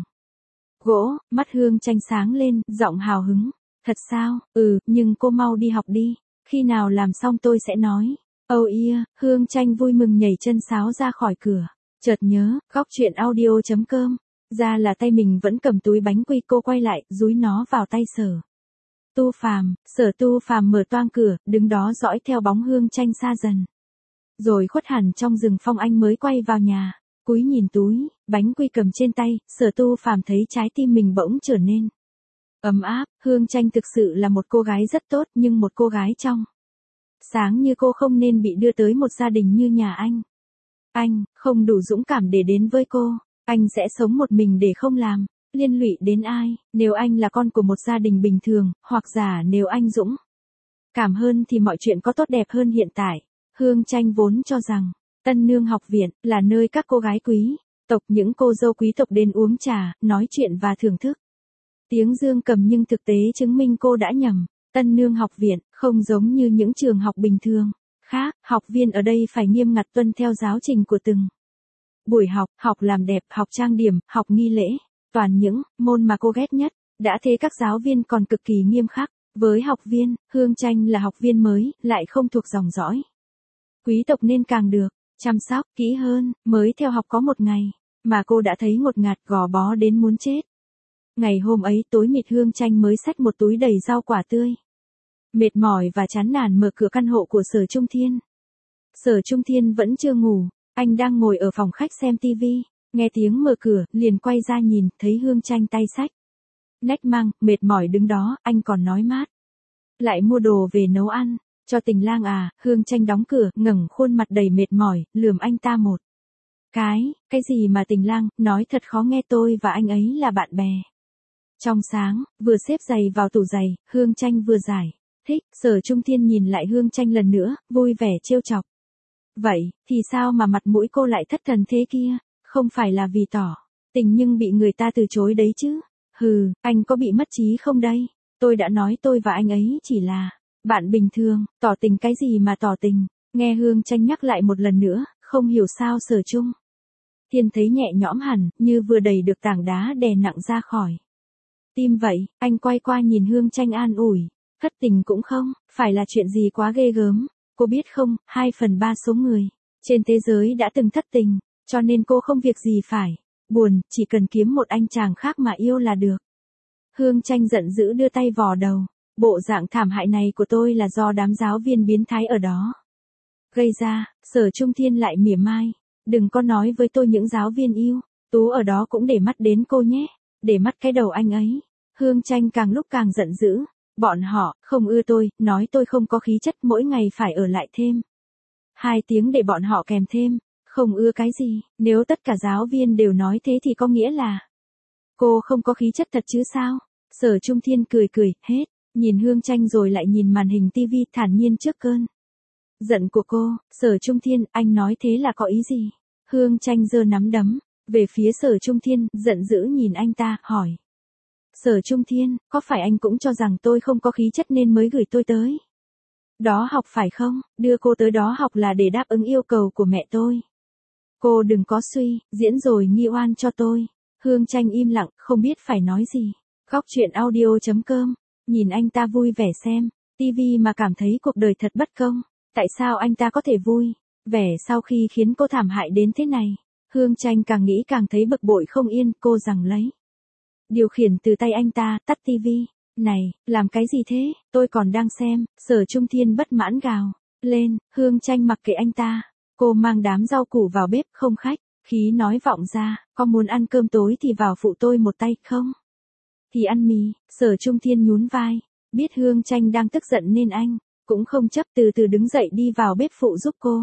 gỗ. Mắt Hương Tranh sáng lên, giọng hào hứng. Thật sao? Ừ, nhưng cô mau đi học đi. Khi nào làm xong tôi sẽ nói. Oh yeah, Hương Tranh vui mừng nhảy chân sáo ra khỏi cửa. Chợt nhớ, góc truyện audio chấm com. Ra là tay mình vẫn cầm túi bánh quy, cô quay lại, dúi nó vào tay Sở Tu Phàm. Sở Tu Phàm mở toang cửa, đứng đó dõi theo bóng Hương Tranh xa dần. Rồi khuất hẳn trong rừng phong, anh mới quay vào nhà. Cúi nhìn túi bánh quy cầm trên tay, Sở Tu Phàm thấy trái tim mình bỗng trở nên ấm áp. Hương Tranh thực sự là một cô gái rất tốt, nhưng một cô gái trong sáng như cô không nên bị đưa tới một gia đình như nhà anh. Anh không đủ dũng cảm để đến với cô. Anh sẽ sống một mình để không làm liên lụy đến ai. Nếu anh là con của một gia đình bình thường, hoặc giả nếu anh dũng cảm hơn thì mọi chuyện có tốt đẹp hơn hiện tại. Hương Tranh vốn cho rằng Tân Nương Học Viện là nơi các cô gái quý tộc, những cô dâu quý tộc đến uống trà, nói chuyện và thưởng thức tiếng dương cầm, nhưng thực tế chứng minh cô đã nhầm. Tân Nương Học Viện không giống như những trường học bình thường khác, học viên ở đây phải nghiêm ngặt tuân theo giáo trình của từng buổi học, học làm đẹp, học trang điểm, học nghi lễ, toàn những môn mà cô ghét nhất. Đã thế các giáo viên còn cực kỳ nghiêm khắc với học viên. Hương Tranh là học viên mới, lại không thuộc dòng dõi quý tộc nên càng được chăm sóc kỹ hơn. Mới theo học có một ngày mà cô đã thấy ngột ngạt, gò bó đến muốn chết. Ngày hôm ấy tối mịt, Hương Tranh mới xách một túi đầy rau quả tươi. Mệt mỏi và chán nản mở cửa căn hộ của Sở Trung Thiên. Sở Trung Thiên vẫn chưa ngủ, anh đang ngồi ở phòng khách xem tivi, nghe tiếng mở cửa, liền quay ra nhìn, thấy Hương Tranh tay xách nách mang, mệt mỏi đứng đó, anh còn nói mát. Lại mua đồ về nấu ăn, cho Tình Lang à, Hương Tranh đóng cửa, ngẩng khuôn mặt đầy mệt mỏi, lườm anh ta một cái, cái gì mà Tình Lang, nói thật khó nghe, tôi và anh ấy là bạn bè. Trong sáng, vừa xếp giày vào tủ giày, Hương Tranh vừa giải thích, Sở Trung Thiên nhìn lại Hương Tranh lần nữa, vui vẻ trêu chọc. Vậy, thì sao mà mặt mũi cô lại thất thần thế kia, không phải là vì tỏ tình nhưng bị người ta từ chối đấy chứ. Hừ, anh có bị mất trí không đây? Tôi đã nói tôi và anh ấy chỉ là bạn bình thường, tỏ tình cái gì mà tỏ tình. Nghe Hương Tranh nhắc lại một lần nữa, không hiểu sao Sở Trung Thiên thấy nhẹ nhõm hẳn, như vừa đẩy được tảng đá đè nặng ra khỏi tim vậy. Anh quay qua nhìn Hương Tranh an ủi, thất tình cũng không phải là chuyện gì quá ghê gớm. Cô biết không, hai phần ba số người trên thế giới đã từng thất tình, cho nên cô không việc gì phải buồn, chỉ cần kiếm một anh chàng khác mà yêu là được. Hương Tranh giận dữ đưa tay vò đầu, bộ dạng thảm hại này của tôi là do đám giáo viên biến thái ở đó gây ra. Sở Trung Thiên lại mỉa mai, đừng có nói với tôi những giáo viên yêu tú ở đó cũng để mắt đến cô nhé, để mắt cái đầu anh ấy. Hương Tranh càng lúc càng giận dữ, bọn họ không ưa tôi, nói tôi không có khí chất, mỗi ngày phải ở lại thêm hai tiếng để bọn họ kèm thêm. Không ưa cái gì, nếu tất cả giáo viên đều nói thế thì có nghĩa là cô không có khí chất thật chứ sao? Sở Trung Thiên cười cười, hết, nhìn Hương Tranh rồi lại nhìn màn hình tivi thản nhiên trước cơn giận của cô. Sở Trung Thiên, anh nói thế là có ý gì? Hương Tranh giơ nắm đấm về phía Sở Trung Thiên, giận dữ nhìn anh ta, hỏi. Sở Trung Thiên, có phải anh cũng cho rằng tôi không có khí chất nên mới gửi tôi tới đó học phải không? Đưa cô tới đó học là để đáp ứng yêu cầu của mẹ tôi. Cô đừng có suy diễn rồi nghi oan cho tôi. Hương Tranh im lặng, không biết phải nói gì. Góc truyện audio chấm com, nhìn anh ta vui vẻ xem tivi mà cảm thấy cuộc đời thật bất công. Tại sao anh ta có thể vui vẻ sau khi khiến cô thảm hại đến thế này? Hương Tranh càng nghĩ càng thấy bực bội không yên, cô giằng lấy điều khiển từ tay anh ta, tắt tivi. Này, làm cái gì thế, tôi còn đang xem. Sở Trung Thiên bất mãn gào lên. Hương Tranh mặc kệ anh ta, cô mang đám rau củ vào bếp, không khách khí nói vọng ra, có muốn ăn cơm tối thì vào phụ tôi một tay, không thì ăn mì. Sở Trung Thiên nhún vai, biết Hương Tranh đang tức giận nên anh cũng không chấp, từ từ đứng dậy đi vào bếp phụ giúp cô.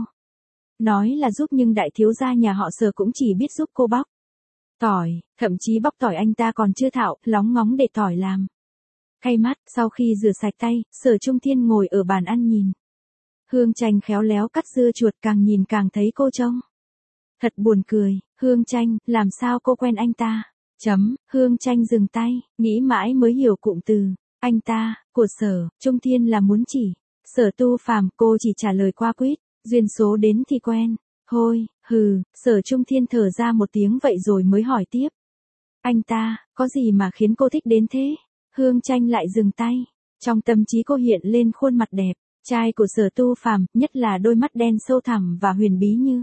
Nói là giúp nhưng đại thiếu gia nhà họ Sở cũng chỉ biết giúp cô bóc tỏi, thậm chí bóc tỏi anh ta còn chưa thạo, lóng ngóng để tỏi làm cay mắt. Sau khi rửa sạch tay, Sở Trung Thiên ngồi ở bàn ăn nhìn Hương Tranh khéo léo cắt dưa chuột, càng nhìn càng thấy cô trông thật buồn cười. Hương Tranh, làm sao cô quen anh ta? Chấm. Hương Tranh dừng tay, nghĩ mãi mới hiểu cụm từ anh ta của Sở Trung Thiên là muốn chỉ Sở Tu Phàm. Cô chỉ trả lời qua quýt, duyên số đến thì quen thôi. Hừ. Sở Trung Thiên thở ra một tiếng vậy rồi mới hỏi tiếp, anh ta có gì mà khiến cô thích đến thế? Hương Tranh lại dừng tay, trong tâm trí cô hiện lên khuôn mặt đẹp trai của Sở Tu Phàm, nhất là đôi mắt đen sâu thẳm và huyền bí như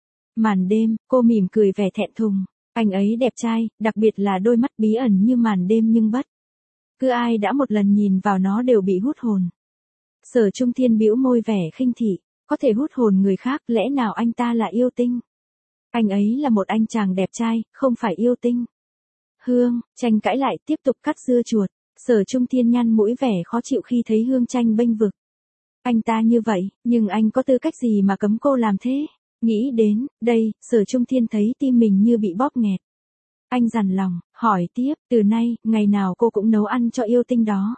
màn đêm. Cô mỉm cười vẻ thẹn thùng, anh ấy đẹp trai, đặc biệt là đôi mắt bí ẩn như màn đêm, nhưng bất cứ ai đã một lần nhìn vào nó đều bị hút hồn. Sở Trung Thiên bĩu môi vẻ khinh thị, có thể hút hồn người khác, lẽ nào anh ta là yêu tinh? Anh ấy là một anh chàng đẹp trai, không phải yêu tinh. Hương Tranh cãi lại, tiếp tục cắt dưa chuột. Sở Trung Thiên nhăn mũi vẻ khó chịu khi thấy Hương Tranh bênh vực anh ta như vậy, nhưng anh có tư cách gì mà cấm cô làm thế? Nghĩ đến đây, Sở Trung Thiên thấy tim mình như bị bóp nghẹt. Anh dằn lòng, hỏi tiếp, từ nay, ngày nào cô cũng nấu ăn cho yêu tinh đó.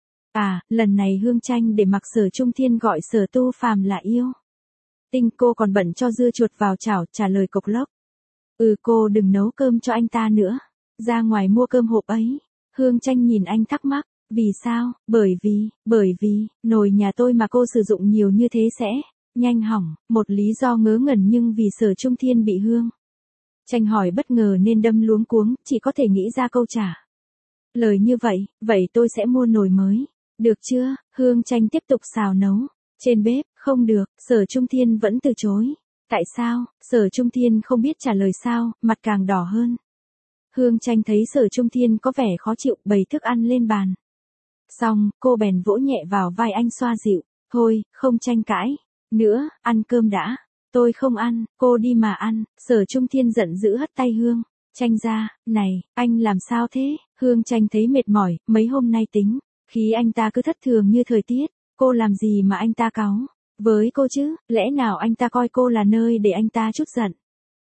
À, lần này Hương Tranh để mặc Sở Trung Thiên gọi Sở Tu Phàm là yêu tinh, cô còn bận cho dưa chuột vào chảo, trả lời cộc lốc. Ừ, cô đừng nấu cơm cho anh ta nữa, ra ngoài mua cơm hộp ấy. Hương Tranh nhìn anh thắc mắc, vì sao? Bởi vì, bởi vì, nồi nhà tôi mà cô sử dụng nhiều như thế sẽ nhanh hỏng. Một lý do ngớ ngẩn nhưng vì Sở Trung Thiên bị Hương Tranh hỏi bất ngờ nên đâm luống cuống, chỉ có thể nghĩ ra câu trả lời như vậy, vậy tôi sẽ mua nồi mới, được chưa? Hương Tranh tiếp tục xào nấu trên bếp. Không được, Sở Trung Thiên vẫn từ chối. Tại sao? Sở Trung Thiên không biết trả lời sao, mặt càng đỏ hơn. Hương Tranh thấy Sở Trung Thiên có vẻ khó chịu, bày thức ăn lên bàn. Xong, cô bèn vỗ nhẹ vào vai anh xoa dịu. Thôi, không tranh cãi nữa, ăn cơm đã. Tôi không ăn, cô đi mà ăn. Sở Trung Thiên giận dữ hất tay Hương Tranh ra, này, anh làm sao thế? Hương Tranh thấy mệt mỏi, mấy hôm nay tính, khí anh ta cứ thất thường như thời tiết, cô làm gì mà anh ta cáu với cô chứ, lẽ nào anh ta coi cô là nơi để anh ta trút giận.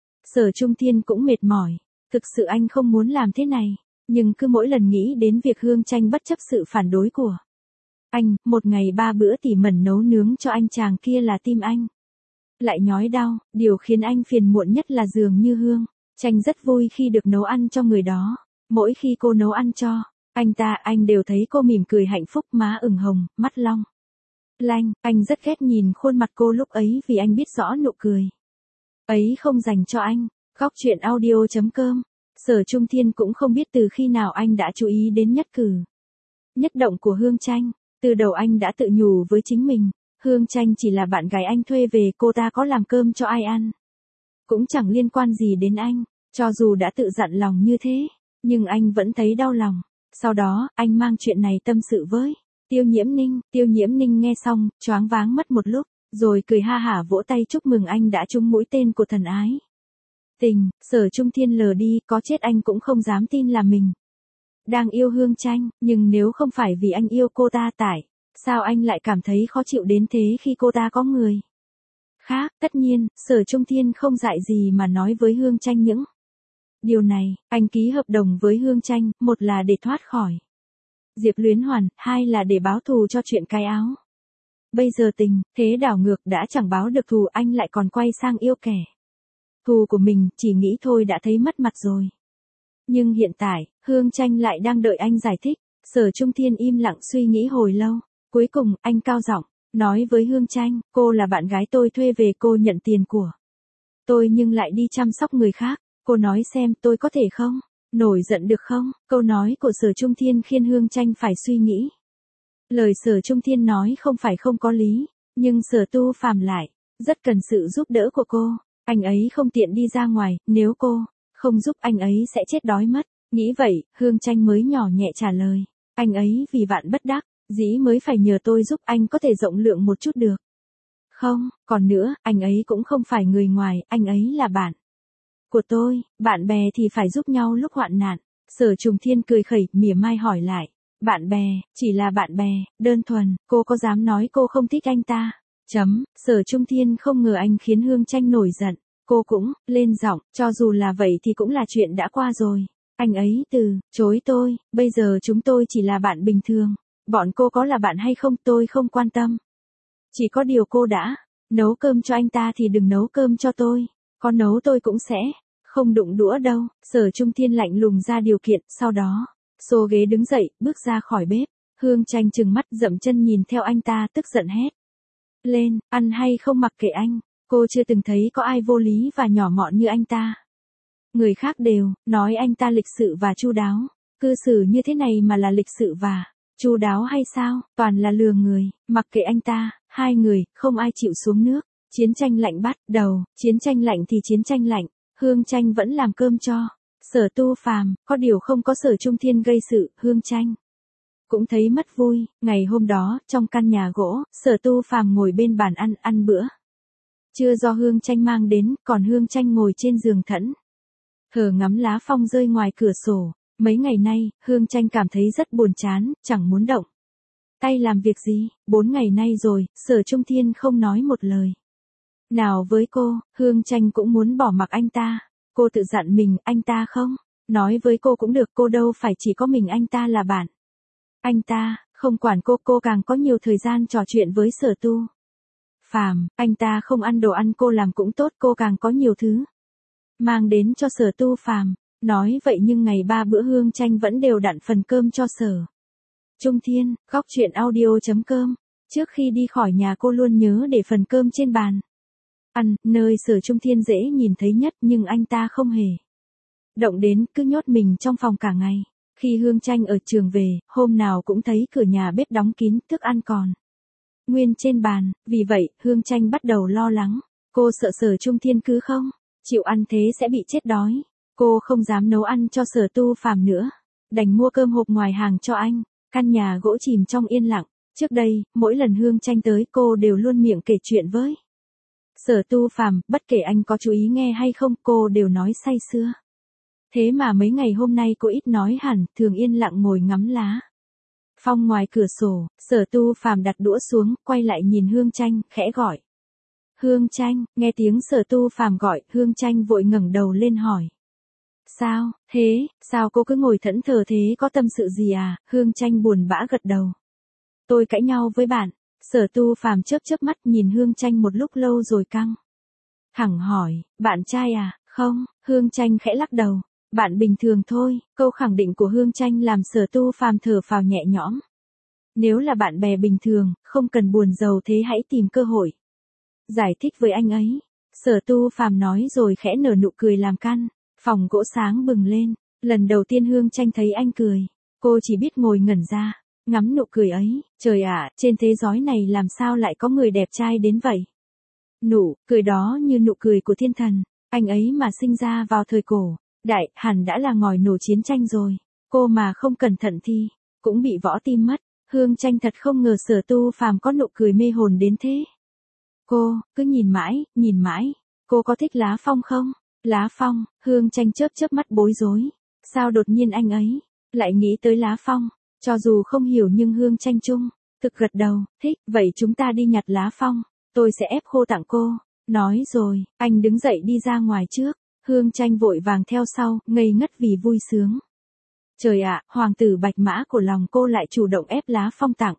Sở Trung Thiên cũng mệt mỏi, thực sự anh không muốn làm thế này, nhưng cứ mỗi lần nghĩ đến việc Hương Tranh bất chấp sự phản đối của anh, một ngày ba bữa tỉ mẩn nấu nướng cho anh chàng kia là tim anh lại nhói đau, điều khiến anh phiền muộn nhất là dường như Hương Tranh rất vui khi được nấu ăn cho người đó, mỗi khi cô nấu ăn cho anh ta, anh đều thấy cô mỉm cười hạnh phúc, má ửng hồng, mắt long lanh, anh rất ghét nhìn khuôn mặt cô lúc ấy vì anh biết rõ nụ cười ấy không dành cho anh. Góc truyện audio.com. Sở Trung Thiên cũng không biết từ khi nào anh đã chú ý đến nhất cử nhất động của Hương Tranh, từ đầu anh đã tự nhủ với chính mình, Hương Tranh chỉ là bạn gái anh thuê về, cô ta có làm cơm cho ai ăn cũng chẳng liên quan gì đến anh, cho dù đã tự dặn lòng như thế, nhưng anh vẫn thấy đau lòng. Sau đó, anh mang chuyện này tâm sự với Tiêu Nhiễm Ninh, Tiêu Nhiễm Ninh nghe xong, choáng váng mất một lúc, rồi cười ha hả vỗ tay chúc mừng anh đã trúng mũi tên của thần ái tình. Sở Trung Thiên lờ đi, có chết anh cũng không dám tin là mình đang yêu Hương Tranh, nhưng nếu không phải vì anh yêu cô ta, tại sao anh lại cảm thấy khó chịu đến thế khi cô ta có người khác? Tất nhiên, Sở Trung Thiên không dại gì mà nói với Hương Tranh những điều này. Anh ký hợp đồng với Hương Tranh, một là để thoát khỏi Diệp Luyến Hoàn, hai là để báo thù cho chuyện cái áo. Bây giờ tình thế đảo ngược, đã chẳng báo được thù anh lại còn quay sang yêu kẻ thù của mình, chỉ nghĩ thôi đã thấy mất mặt rồi. Nhưng hiện tại, Hương Tranh lại đang đợi anh giải thích. Sở Trung Thiên im lặng suy nghĩ hồi lâu, cuối cùng anh cao giọng nói với Hương Tranh, cô là bạn gái tôi thuê về, cô nhận tiền của tôi nhưng lại đi chăm sóc người khác, cô nói xem tôi có thể không nổi giận được không? Câu nói của Sở Trung Thiên khiến Hương Tranh phải suy nghĩ. Lời Sở Trung Thiên nói không phải không có lý, nhưng Sở Tu Phàm lại rất cần sự giúp đỡ của cô. Anh ấy không tiện đi ra ngoài, nếu cô không giúp anh ấy sẽ chết đói mất. Nghĩ vậy, Hương Tranh mới nhỏ nhẹ trả lời. Anh ấy vì vạn bất đắc dĩ mới phải nhờ tôi giúp, anh có thể rộng lượng một chút được không? Còn nữa, anh ấy cũng không phải người ngoài, anh ấy là bạn của tôi, bạn bè thì phải giúp nhau lúc hoạn nạn. Sở Trung Thiên cười khẩy, mỉa mai hỏi lại. Bạn bè, chỉ là bạn bè, đơn thuần, cô có dám nói cô không thích anh ta? Chấm, Sở Trung Thiên không ngờ anh khiến Hương Tranh nổi giận. Cô cũng lên giọng, cho dù là vậy thì cũng là chuyện đã qua rồi. Anh ấy từ chối tôi, bây giờ chúng tôi chỉ là bạn bình thường. Bọn cô có là bạn hay không tôi không quan tâm. Chỉ có điều cô đã nấu cơm cho anh ta thì đừng nấu cơm cho tôi. Có nấu tôi cũng sẽ không đụng đũa đâu. Sở Trung Thiên lạnh lùng ra điều kiện, sau đó xô ghế đứng dậy, bước ra khỏi bếp. Hương Tranh trừng mắt dậm chân nhìn theo anh ta, tức giận hét lên, ăn hay không mặc kệ anh. Cô chưa từng thấy có ai vô lý và nhỏ mọn như anh ta. Người khác đều nói anh ta lịch sự và chu đáo, cư xử như thế này mà là lịch sự và chu đáo hay sao? Toàn là lừa người. Mặc kệ anh ta, hai người không ai chịu xuống nước. Chiến tranh lạnh bắt đầu, chiến tranh lạnh thì chiến tranh lạnh. Hương Tranh vẫn làm cơm cho Sở Tu Phàm, có điều không có Sở Trung Thiên gây sự. Hương Tranh cũng thấy mất vui. Ngày hôm đó, trong căn nhà gỗ, Sở Tu Phàm ngồi bên bàn ăn, ăn bữa trưa do Hương Tranh mang đến, còn Hương Tranh ngồi trên giường thẫn thờ ngắm lá phong rơi ngoài cửa sổ. Mấy ngày nay, Hương Tranh cảm thấy rất buồn chán, chẳng muốn động tay làm việc gì. Bốn ngày nay rồi, Sở Trung Thiên không nói một lời nào với cô. Hương Tranh cũng muốn bỏ mặc anh ta. Cô tự dặn mình, anh ta không nói với cô cũng được, cô đâu phải chỉ có mình anh ta là bạn. Anh ta không quản cô, cô càng có nhiều thời gian trò chuyện với Sở Tu Phàm. Anh ta không ăn đồ ăn cô làm cũng tốt, cô càng có nhiều thứ mang đến cho Sở Tu Phàm. Nói vậy nhưng ngày ba bữa Hương Tranh vẫn đều đặn phần cơm cho Sở Trung Thiên. Góc truyện audio.com. Trước khi đi khỏi nhà cô luôn nhớ để phần cơm trên bàn ăn, nơi Sở Trung Thiên dễ nhìn thấy nhất, nhưng anh ta không hề động đến, cứ nhốt mình trong phòng cả ngày. Khi Hương Tranh ở trường về, hôm nào cũng thấy cửa nhà bếp đóng kín, thức ăn còn nguyên trên bàn. Vì vậy, Hương Tranh bắt đầu lo lắng. Cô sợ Sở Trung Thiên cứ không chịu ăn thế sẽ bị chết đói. Cô không dám nấu ăn cho Sở Tu Phàm nữa, đành mua cơm hộp ngoài hàng cho anh. Căn nhà gỗ chìm trong yên lặng. Trước đây, mỗi lần Hương Tranh tới, cô đều luôn miệng kể chuyện với Sở Tu Phàm, bất kể anh có chú ý nghe hay không, cô đều nói say sưa. Thế mà mấy ngày hôm nay cô ít nói hẳn, thường yên lặng ngồi ngắm lá phong ngoài cửa sổ. Sở Tu Phàm đặt đũa xuống, quay lại nhìn Hương Tranh, khẽ gọi. Hương Tranh, nghe tiếng Sở Tu Phàm gọi, Hương Tranh vội ngẩng đầu lên hỏi. Sao, thế, sao cô cứ ngồi thẫn thờ thế, có tâm sự gì à? Hương Tranh buồn bã gật đầu. Tôi cãi nhau với bạn. Sở Tu Phàm chớp chớp mắt nhìn Hương Tranh một lúc lâu rồi căng thẳng hỏi, bạn trai à? Không, Hương Tranh khẽ lắc đầu. Bạn bình thường thôi. Câu khẳng định của Hương Tranh làm Sở Tu Phàm thở phào nhẹ nhõm. Nếu là bạn bè bình thường, không cần buồn rầu thế, hãy tìm cơ hội giải thích với anh ấy. Sở Tu Phàm nói rồi khẽ nở nụ cười làm căn phòng gỗ sáng bừng lên. Lần đầu tiên Hương Tranh thấy anh cười, cô chỉ biết ngồi ngẩn ra, ngắm nụ cười ấy. Trời ạ, trên thế giới này làm sao lại có người đẹp trai đến vậy? Nụ cười đó như nụ cười của thiên thần. Anh ấy mà sinh ra vào thời cổ đại, hẳn đã là ngòi nổ chiến tranh rồi. Cô mà không cẩn thận thì cũng bị võ tim mất. Hương Tranh thật không ngờ Sở Tu Phàm có nụ cười mê hồn đến thế. Cô cứ nhìn mãi, nhìn mãi. Cô có thích lá phong không? Lá phong? Hương Tranh chớp chớp mắt bối rối. Sao đột nhiên anh ấy lại nghĩ tới lá phong? Cho dù không hiểu nhưng Hương Tranh chung thực gật đầu, thích. Vậy chúng ta đi nhặt lá phong, tôi sẽ ép khô tặng cô. Nói rồi, anh đứng dậy đi ra ngoài trước. Hương Tranh vội vàng theo sau, ngây ngất vì vui sướng. Trời ạ, hoàng tử bạch mã của lòng cô lại chủ động ép lá phong tặng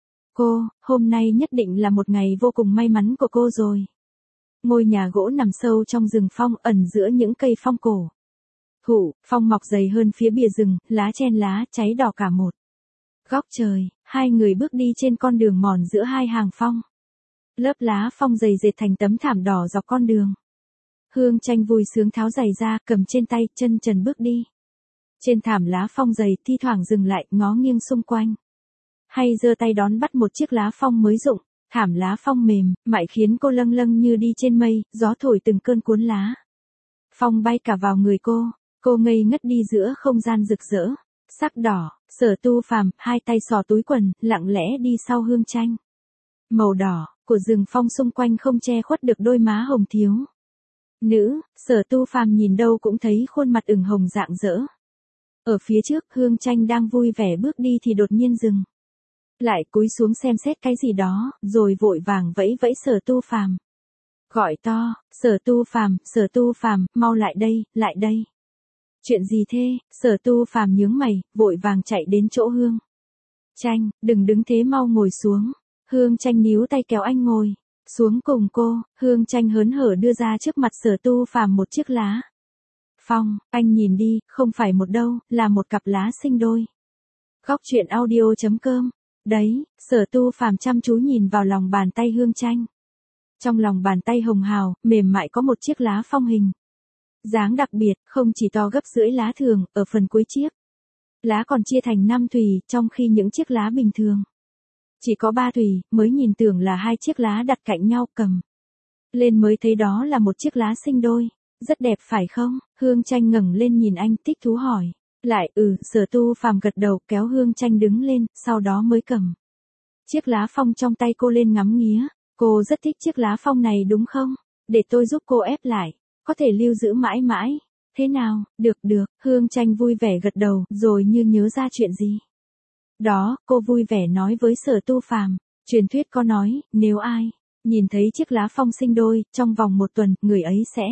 cô. Hôm nay nhất định là một ngày vô cùng may mắn của cô rồi. Ngôi nhà gỗ nằm sâu trong rừng phong, ẩn giữa những cây phong cổ thụ. Phong mọc dày hơn phía bìa rừng, lá chen lá, cháy đỏ cả một góc trời. Hai người bước đi trên con đường mòn giữa hai hàng phong. Lớp lá phong dày dệt thành tấm thảm đỏ dọc con đường. Hương Tranh vui sướng tháo giày ra, cầm trên tay, chân trần bước đi. Trên thảm lá phong dày, thi thoảng dừng lại, ngó nghiêng xung quanh. Hay giơ tay đón bắt một chiếc lá phong mới rụng. Thảm lá phong mềm, mại khiến cô lâng lâng như đi trên mây, gió thổi từng cơn cuốn lá phong bay cả vào người cô. Cô ngây ngất đi giữa không gian rực rỡ sắc đỏ. Sở Tu Phàm, hai tay xò túi quần, lặng lẽ đi sau Hương Tranh. Màu đỏ của rừng phong xung quanh không che khuất được đôi má hồng thiếu nữ. Sở Tu Phàm nhìn đâu cũng thấy khuôn mặt ửng hồng rạng rỡ. Ở phía trước, Hương Tranh đang vui vẻ bước đi thì đột nhiên dừng lại, cúi xuống xem xét cái gì đó, rồi vội vàng vẫy vẫy Sở Tu Phàm. Gọi to, Sở Tu Phàm, Sở Tu Phàm, mau lại đây, lại đây. Chuyện gì thế? Sở Tu Phàm nhướng mày, vội vàng chạy đến chỗ Hương Tranh. Đừng đứng thế, mau ngồi xuống. Hương Tranh níu tay kéo anh ngồi xuống cùng cô. Hương Tranh hớn hở đưa ra trước mặt Sở Tu Phàm một chiếc lá phong. Anh nhìn đi, không phải một đâu, là một cặp lá sinh đôi. Góc truyện audio chấm com. Đấy, Sở Tu Phàm chăm chú nhìn vào lòng bàn tay Hương Tranh. Trong lòng bàn tay hồng hào, mềm mại có một chiếc lá phong hình dáng đặc biệt, không chỉ to gấp rưỡi lá thường. Ở phần cuối chiếc lá còn chia thành năm thùy, trong khi những chiếc lá bình thường chỉ có ba thùy. Mới nhìn tưởng là hai chiếc lá đặt cạnh nhau, cầm lên mới thấy đó là một chiếc lá sinh đôi. Rất đẹp phải không? Hương Tranh ngẩng lên nhìn anh, thích thú hỏi. Lại, ừ. Sở Tu Phàm gật đầu, kéo Hương Tranh đứng lên, sau đó mới cầm chiếc lá phong trong tay cô lên ngắm nghía. Cô rất thích chiếc lá phong này đúng không? Để tôi giúp cô ép lại, có thể lưu giữ mãi mãi. Thế nào? Được được. Hương Tranh vui vẻ gật đầu, rồi như nhớ ra chuyện gì đó, cô vui vẻ nói với Sở Tu Phàm. Truyền thuyết có nói, nếu ai nhìn thấy chiếc lá phong sinh đôi, trong vòng một tuần, người ấy sẽ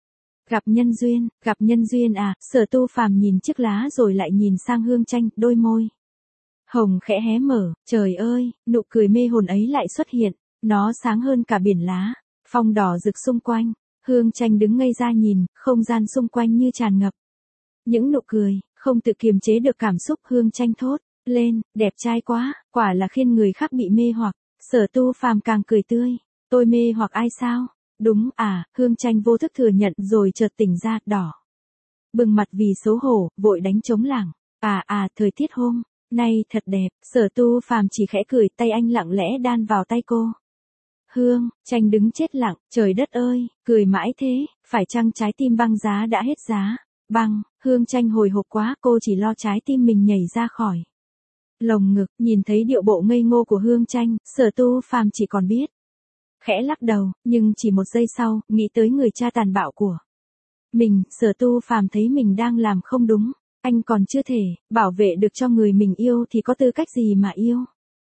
gặp nhân duyên. Gặp nhân duyên à? Sở Tu Phàm nhìn chiếc lá rồi lại nhìn sang Hương Tranh, đôi môi hồng khẽ hé mở. Trời ơi, nụ cười mê hồn ấy lại xuất hiện. Nó sáng hơn cả biển lá phong đỏ rực xung quanh. Hương Tranh đứng ngây ra nhìn, không gian xung quanh như tràn ngập những nụ cười, không tự kiềm chế được cảm xúc. Hương Tranh thốt lên, đẹp trai quá, quả là khiến người khác bị mê hoặc. Sở Tu Phàm càng cười tươi. Tôi mê hoặc ai sao? Đúng à? Hương Tranh vô thức thừa nhận rồi chợt tỉnh ra, đỏ bừng mặt vì xấu hổ, vội đánh trống lảng. À à, thời tiết hôm nay thật đẹp. Sở Tu Phàm chỉ khẽ cười, tay anh lặng lẽ đan vào tay cô. Hương Tranh đứng chết lặng. Trời đất ơi, cười mãi thế, phải chăng trái tim băng giá đã hết giá? Băng. Hương Tranh hồi hộp quá, cô chỉ lo trái tim mình nhảy ra khỏi lồng ngực. Nhìn thấy điệu bộ ngây ngô của Hương Tranh, Sở Tu Phàm chỉ còn biết khẽ lắc đầu, nhưng chỉ một giây sau, nghĩ tới người cha tàn bạo của Mình, Sở Tu Phàm thấy mình đang làm không đúng, anh còn chưa thể bảo vệ được cho người mình yêu thì có tư cách gì mà yêu.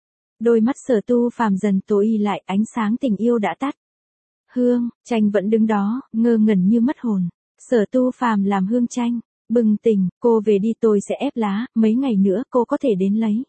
Đôi mắt Sở Tu Phàm dần tối lại, ánh sáng tình yêu đã tắt. Hương Tranh vẫn đứng đó, ngơ ngẩn như mất hồn. Sở Tu Phàm làm Hương Tranh bừng tỉnh, cô về đi tôi sẽ ép lá, mấy ngày nữa cô có thể đến lấy.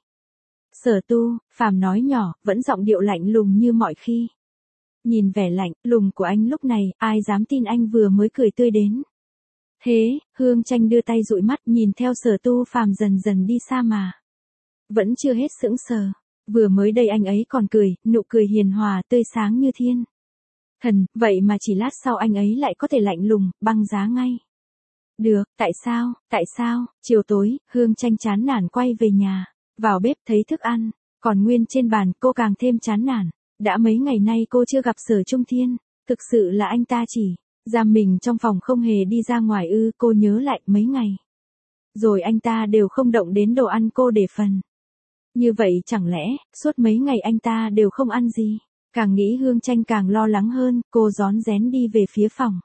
Sở Tu Phàm nói nhỏ, vẫn giọng điệu lạnh lùng như mọi khi. Nhìn vẻ lạnh lùng của anh lúc này, ai dám tin anh vừa mới cười tươi đến. Thế, Hương Tranh đưa tay dụi mắt nhìn theo Sở Tu Phàm dần dần đi xa mà. Vẫn chưa hết sững sờ. Vừa mới đây anh ấy còn cười, nụ cười hiền hòa tươi sáng như thiên thần, vậy mà chỉ lát sau anh ấy lại có thể lạnh lùng, băng giá ngay. Được, tại sao, tại sao, chiều tối, Hương Tranh chán nản quay về nhà, vào bếp thấy thức ăn, còn nguyên trên bàn, cô càng thêm chán nản. Đã mấy ngày nay cô chưa gặp Sở Trung Thiên, thực sự là anh ta chỉ giam mình trong phòng không hề đi ra ngoài ư, cô nhớ lại mấy ngày. Rồi anh ta đều không động đến đồ ăn cô để phần. Như vậy chẳng lẽ, suốt mấy ngày anh ta đều không ăn gì? Càng nghĩ Hương Tranh càng lo lắng hơn, cô rón rén đi về phía phòng.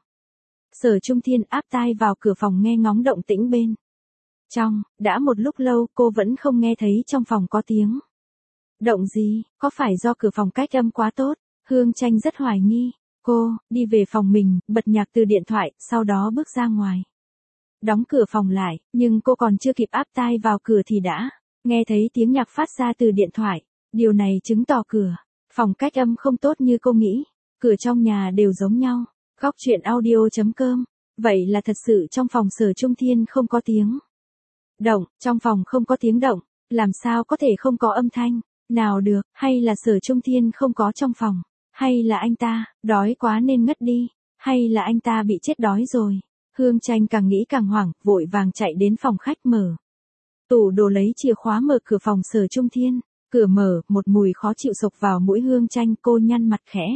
Sở Trung Thiên áp tai vào cửa phòng nghe ngóng động tĩnh bên trong, đã một lúc lâu cô vẫn không nghe thấy trong phòng có tiếng động gì, có phải do cửa phòng cách âm quá tốt? Hương Tranh rất hoài nghi. Cô đi về phòng mình, bật nhạc từ điện thoại, sau đó bước ra ngoài. Đóng cửa phòng lại, nhưng cô còn chưa kịp áp tai vào cửa thì đã nghe thấy tiếng nhạc phát ra từ điện thoại. Điều này chứng tỏ cửa phòng cách âm không tốt như cô nghĩ. Cửa trong nhà đều giống nhau. Góc truyện audio chấm com. Vậy là thật sự trong phòng Sở Trung Thiên không có tiếng động, trong phòng không có tiếng động, làm sao có thể không có âm thanh? Nào được, hay là Sở Trung Thiên không có trong phòng, hay là anh ta đói quá nên ngất đi, hay là anh ta bị chết đói rồi. Hương Tranh càng nghĩ càng hoảng, vội vàng chạy đến phòng khách mở tủ đồ lấy chìa khóa mở cửa phòng Sở Trung Thiên. Cửa mở, một mùi khó chịu sộc vào mũi Hương Tranh, cô nhăn mặt khẽ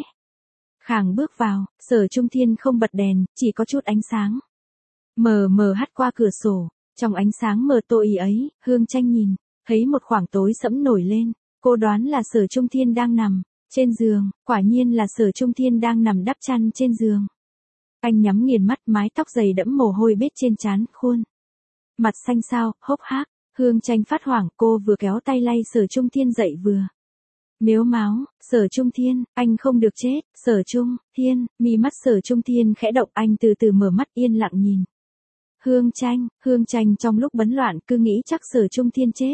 khàng bước vào. Sở Trung Thiên không bật đèn, chỉ có chút ánh sáng mờ mờ hắt qua cửa sổ. Trong ánh sáng mờ tô ý ấy, Hương Tranh nhìn thấy một khoảng tối sẫm nổi lên. Cô đoán là Sở Trung Thiên đang nằm trên giường, quả nhiên là Sở Trung Thiên đang nằm đắp chăn trên giường. Anh nhắm nghiền mắt, mái tóc dày đẫm mồ hôi bết trên trán, khuôn mặt xanh xao, hốc hác. Hương Tranh phát hoảng, cô vừa kéo tay lay Sở Trung Thiên dậy vừa mếu máo. Sở Trung Thiên, anh không được chết. Sở Trung Thiên, mi mắt Sở Trung Thiên khẽ động, anh từ từ mở mắt yên lặng nhìn Hương Tranh. Hương Tranh trong lúc bấn loạn cứ nghĩ chắc Sở Trung Thiên chết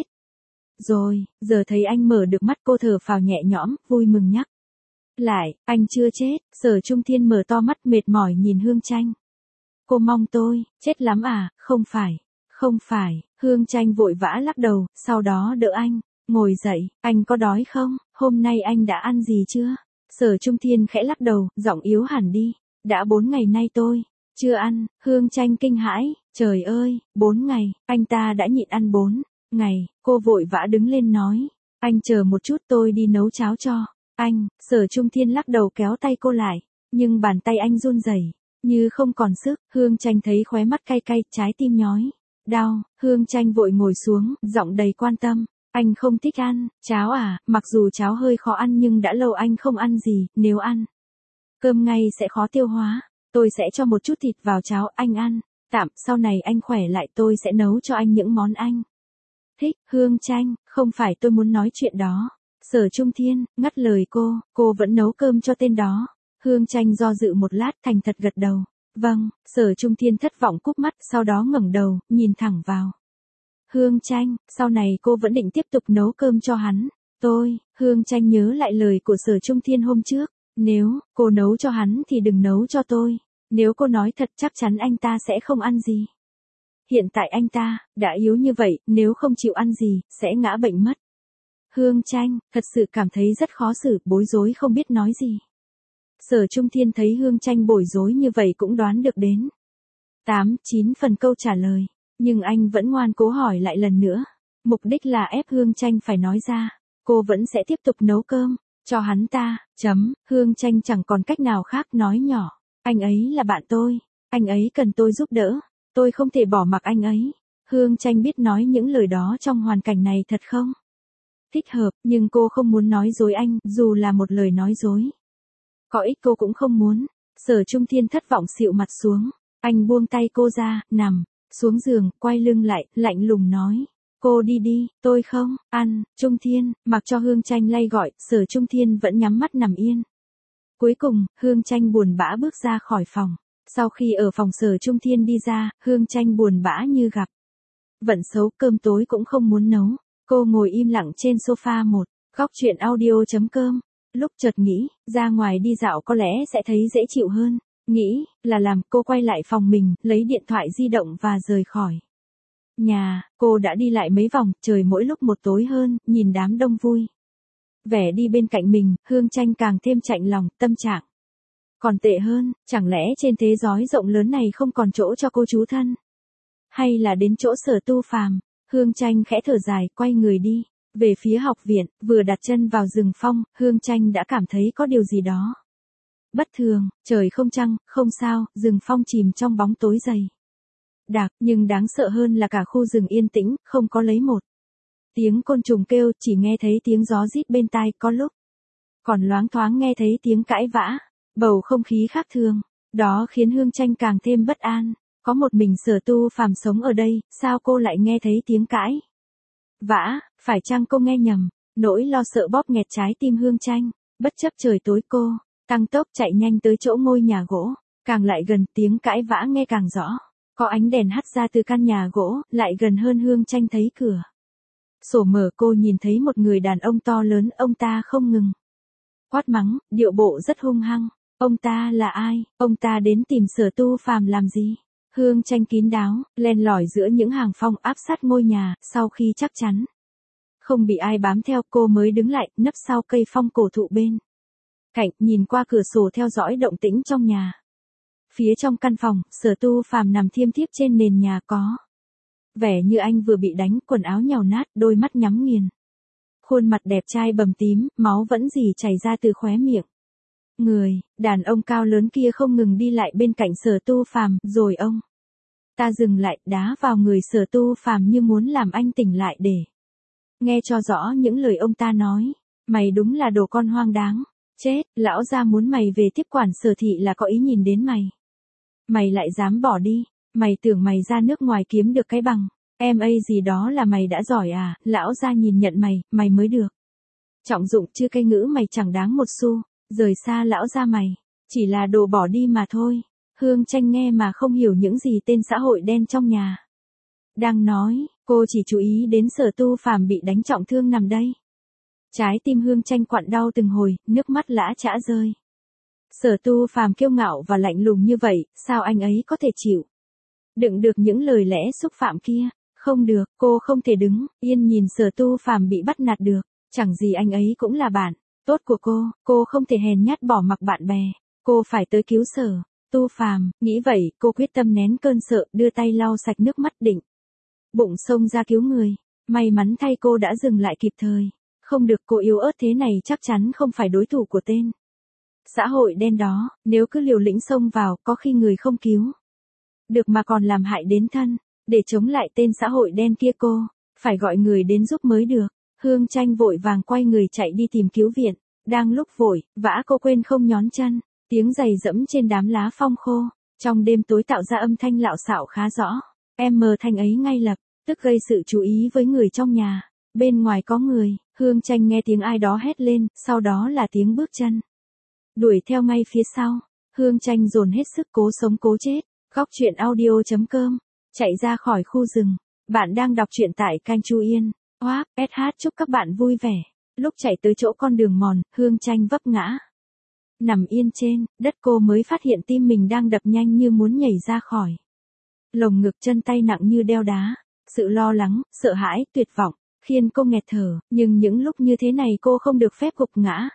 rồi, giờ thấy anh mở được mắt cô thở phào nhẹ nhõm, vui mừng nhắc lại, anh chưa chết. Sở Trung Thiên mở to mắt mệt mỏi nhìn Hương Tranh. Cô mong tôi chết lắm à? Không phải, không phải. Hương Tranh vội vã lắc đầu, sau đó đỡ anh ngồi dậy. Anh có đói không? Hôm nay anh đã ăn gì chưa? Sở Trung Thiên khẽ lắc đầu, giọng yếu hẳn đi. Đã bốn ngày nay tôi chưa ăn. Hương Tranh kinh hãi, trời ơi, bốn ngày, anh ta đã nhịn ăn bốn ngày. Cô vội vã đứng lên nói, anh chờ một chút, tôi đi nấu cháo cho anh. Sở Trung Thiên lắc đầu kéo tay cô lại, nhưng bàn tay anh run rẩy như không còn sức. Hương Tranh thấy khóe mắt cay cay, trái tim nhói đau. Hương Tranh vội ngồi xuống, giọng đầy quan tâm. Anh không thích ăn cháo à? Mặc dù cháo hơi khó ăn nhưng đã lâu anh không ăn gì, nếu ăn cơm ngay sẽ khó tiêu hóa. Tôi sẽ cho một chút thịt vào cháo, anh ăn tạm, sau này anh khỏe lại tôi sẽ nấu cho anh những món anh thích. Hương Tranh, không phải tôi muốn nói chuyện đó. Sở Trung Thiên ngắt lời cô, cô vẫn nấu cơm cho tên đó. Hương Tranh do dự một lát, thành thật gật đầu. Vâng. Sở Trung Thiên thất vọng cúp mắt, sau đó ngẩng đầu, nhìn thẳng vào Hương Tranh. Sau này cô vẫn định tiếp tục nấu cơm cho hắn. Tôi, Hương Tranh nhớ lại lời của Sở Trung Thiên hôm trước. Nếu cô nấu cho hắn thì đừng nấu cho tôi. Nếu cô nói thật chắc chắn anh ta sẽ không ăn gì. Hiện tại anh ta đã yếu như vậy, nếu không chịu ăn gì, sẽ ngã bệnh mất. Hương Tranh thật sự cảm thấy rất khó xử, bối rối không biết nói gì. Sở Trung Thiên thấy Hương Tranh bối rối như vậy cũng đoán được đến tám, chín phần câu trả lời, nhưng anh vẫn ngoan cố hỏi lại lần nữa. Mục đích là ép Hương Tranh phải nói ra, cô vẫn sẽ tiếp tục nấu cơm cho hắn ta. Chấm. Hương Tranh chẳng còn cách nào khác, nói nhỏ, anh ấy là bạn tôi, anh ấy cần tôi giúp đỡ, tôi không thể bỏ mặc anh ấy. Hương Tranh biết nói những lời đó trong hoàn cảnh này thật không thích hợp, nhưng cô không muốn nói dối anh, dù là một lời nói dối có ích cô cũng không muốn. Sở Trung Thiên thất vọng xịu mặt xuống, Anh buông tay cô ra, nằm xuống giường, quay lưng lại, lạnh lùng nói. Cô đi đi, tôi không, ăn, Trung Thiên, mặc cho Hương Tranh lay gọi, Sở Trung Thiên vẫn nhắm mắt nằm yên. Cuối cùng, Hương Tranh buồn bã bước ra khỏi phòng. Sau khi ở phòng Sở Trung Thiên đi ra, Hương Tranh buồn bã như gặp vận xấu, cơm tối cũng không muốn nấu. Cô ngồi im lặng trên sofa một, góc truyện audio.com. Lúc chợt nghĩ, ra ngoài đi dạo có lẽ sẽ thấy dễ chịu hơn. Nghĩ, là làm, cô quay lại phòng mình, lấy điện thoại di động và rời khỏi nhà. Cô đã đi lại mấy vòng, trời mỗi lúc một tối hơn, nhìn đám đông vui vẻ đi bên cạnh mình, Hương Tranh càng thêm chạnh lòng, tâm trạng còn tệ hơn, chẳng lẽ trên thế giới rộng lớn này không còn chỗ cho cô chú thân? Hay là đến chỗ Sở Tu Phàm? Hương Tranh khẽ thở dài, quay người đi về phía học viện. Vừa đặt chân vào rừng phong, Hương Tranh đã cảm thấy có điều gì đó bất thường. Trời không trăng, không sao, rừng phong chìm trong bóng tối dày đặc, nhưng đáng sợ hơn là cả khu rừng yên tĩnh, không có lấy một tiếng côn trùng kêu, chỉ nghe thấy tiếng gió rít bên tai, có lúc còn loáng thoáng nghe thấy tiếng cãi vã. Bầu không khí khác thường đó khiến Hương Tranh càng thêm bất an. Có một mình Sở Tu Phàm sống ở đây, sao cô lại nghe thấy tiếng cãi vã? Phải chăng cô nghe nhầm? Nỗi lo sợ bóp nghẹt trái tim Hương Tranh. Bất chấp trời tối, cô tăng tốc chạy nhanh tới chỗ ngôi nhà gỗ. Càng lại gần, tiếng cãi vã nghe càng rõ. Có ánh đèn hắt ra từ căn nhà gỗ, lại gần hơn. Hương Tranh thấy cửa sổ mở, cô nhìn thấy một người đàn ông to lớn. Ông ta không ngừng quát mắng, điệu bộ rất hung hăng. Ông ta là ai? Ông ta đến tìm Sở Tu Phàm làm gì? Hương Tranh kín đáo, len lỏi giữa những hàng phong, áp sát ngôi nhà. Sau khi chắc chắn không bị ai bám theo, cô mới đứng lại, nấp sau cây phong cổ thụ bên cạnh, nhìn qua cửa sổ theo dõi động tĩnh trong nhà. Phía trong căn phòng, Sở Tu Phàm nằm thiêm thiếp trên nền nhà, có vẻ như anh vừa bị đánh, quần áo nhàu nát, đôi mắt nhắm nghiền. Khuôn mặt đẹp trai bầm tím, máu vẫn rỉ chảy ra từ khóe miệng. Người đàn ông cao lớn kia không ngừng đi lại bên cạnh Sở Tu Phàm, rồi ông ta dừng lại, đá vào người Sở Tu Phàm như muốn làm anh tỉnh lại để nghe cho rõ những lời ông ta nói. Mày đúng là đồ con hoang đáng. Chết, lão gia muốn mày về tiếp quản Sở thị là có ý nhìn đến mày. Mày lại dám bỏ đi. Mày tưởng mày ra nước ngoài kiếm được cái bằng em a gì đó là mày đã giỏi à? Lão gia nhìn nhận mày, mày mới được trọng dụng chứ, cây ngữ mày chẳng đáng một xu. Rời xa lão gia mày, chỉ là đồ bỏ đi mà thôi. Hương Tranh nghe mà không hiểu những gì tên xã hội đen trong nhà đang nói. Cô chỉ chú ý đến Sở Tu Phàm bị đánh trọng thương nằm đây. Trái tim Hương Tranh quặn đau từng hồi, nước mắt lã chã rơi. Sở Tu Phàm kiêu ngạo và lạnh lùng như vậy, sao anh ấy có thể chịu đựng được những lời lẽ xúc phạm kia? Không được, cô không thể đứng yên nhìn Sở Tu Phàm bị bắt nạt được. Chẳng gì anh ấy cũng là bạn tốt của cô, cô không thể hèn nhát bỏ mặc bạn bè. Cô phải tới cứu Sở Tu Phàm. Nghĩ vậy, cô quyết tâm nén cơn sợ, đưa tay lau sạch nước mắt, định bụng xông ra cứu người. May mắn thay, cô đã dừng lại kịp thời. Không được, cô yếu ớt thế này chắc chắn không phải đối thủ của tên xã hội đen đó. Nếu cứ liều lĩnh xông vào, có khi người không cứu được mà còn làm hại đến thân. Để chống lại tên xã hội đen kia, cô phải gọi người đến giúp mới được. Hương Tranh vội vàng quay người chạy đi tìm cứu viện. Đang lúc vội vã, cô quên không nhón chân. Tiếng giày dẫm trên đám lá phong khô trong đêm tối tạo ra âm thanh lạo xạo khá rõ. Em mờ thanh ấy ngay lập tức gây sự chú ý với người trong nhà. Bên ngoài có người. Hương Tranh nghe tiếng ai đó hét lên, sau đó là tiếng bước chân đuổi theo ngay phía sau. Hương Tranh dồn hết sức, cố sống cố chết. Góc truyện audio.com. Chạy ra khỏi khu rừng. Bạn đang đọc truyện tại kênh Chu Yên. Hoác, ét hát chúc các bạn vui vẻ. Lúc chạy tới chỗ con đường mòn, Hương Tranh vấp ngã nằm yên trên đất. Cô mới phát hiện tim mình đang đập nhanh như muốn nhảy ra khỏi lồng ngực, chân tay nặng như đeo đá. Sự lo lắng, sợ hãi, tuyệt vọng khiến cô nghẹt thở, nhưng những lúc như thế này cô không được phép gục ngã.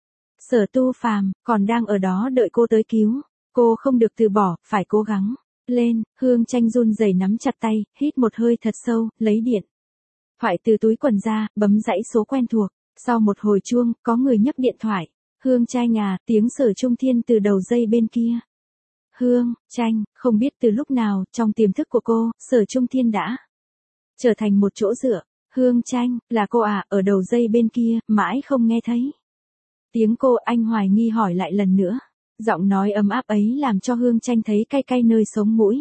Sở Tu Phàm còn đang ở đó đợi cô tới cứu. Cô không được từ bỏ, phải cố gắng lên. Hương Tranh run rẩy nắm chặt tay, hít một hơi thật sâu, lấy điện thoại từ túi quần ra, bấm dãy số quen thuộc. Sau một hồi chuông, có người nhấc điện thoại. Hương Tranh à, tiếng Sở Trung Thiên từ đầu dây bên kia. Hương Tranh, không biết từ lúc nào, trong tiềm thức của cô, Sở Trung Thiên đã trở thành một chỗ dựa. Hương Tranh, là cô à? Ở đầu dây bên kia, mãi không nghe thấy tiếng cô. Anh hoài nghi hỏi lại lần nữa. Giọng nói ấm áp ấy làm cho Hương Tranh thấy cay cay nơi sống mũi.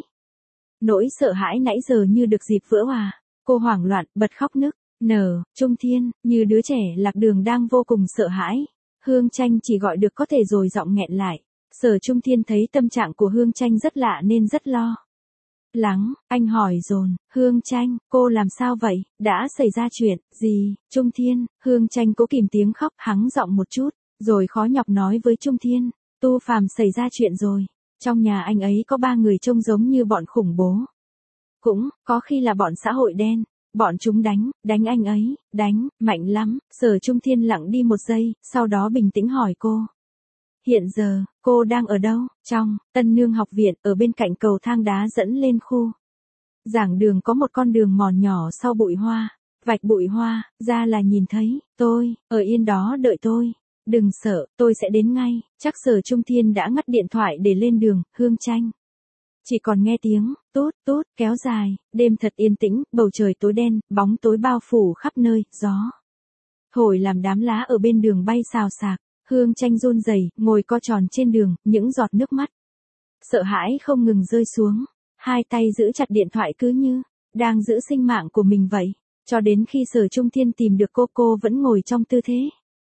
Nỗi sợ hãi nãy giờ như được dịp vỡ hòa. Cô hoảng loạn, bật khóc nức nở, Trung Thiên, như đứa trẻ lạc đường đang vô cùng sợ hãi. Hương Tranh chỉ gọi được có thể rồi giọng nghẹn lại. Sở Trung Thiên thấy tâm trạng của Hương Tranh rất lạ nên rất lo lắng, anh hỏi dồn, Hương Tranh, cô làm sao vậy, đã xảy ra chuyện gì? Trung Thiên, Hương Tranh cố kìm tiếng khóc, hắng giọng một chút, rồi khó nhọc nói với Trung Thiên, Tu Phàm xảy ra chuyện rồi, trong nhà anh ấy có ba người trông giống như bọn khủng bố. Cũng, có khi là bọn xã hội đen, bọn chúng đánh, đánh anh ấy, đánh, mạnh lắm. Sở Trung Thiên lặng đi một giây, sau đó bình tĩnh hỏi cô. Hiện giờ, cô đang ở đâu? Trong Tân Nương học viện, ở bên cạnh cầu thang đá dẫn lên khu giảng đường có một con đường mòn nhỏ sau bụi hoa, vạch bụi hoa, ra là nhìn thấy, tôi, ở yên đó đợi tôi. Đừng sợ, tôi sẽ đến ngay. Chắc Sở Trung Thiên đã ngắt điện thoại để lên đường. Hương Tranh chỉ còn nghe tiếng, tút, tút, kéo dài, đêm thật yên tĩnh, bầu trời tối đen, bóng tối bao phủ khắp nơi, gió thổi làm đám lá ở bên đường bay xào xạc. Hương Tranh run rẩy, ngồi co tròn trên đường, những giọt nước mắt sợ hãi không ngừng rơi xuống. Hai tay giữ chặt điện thoại cứ như đang giữ sinh mạng của mình vậy. Cho đến khi Sở Trung Thiên tìm được cô, cô vẫn ngồi trong tư thế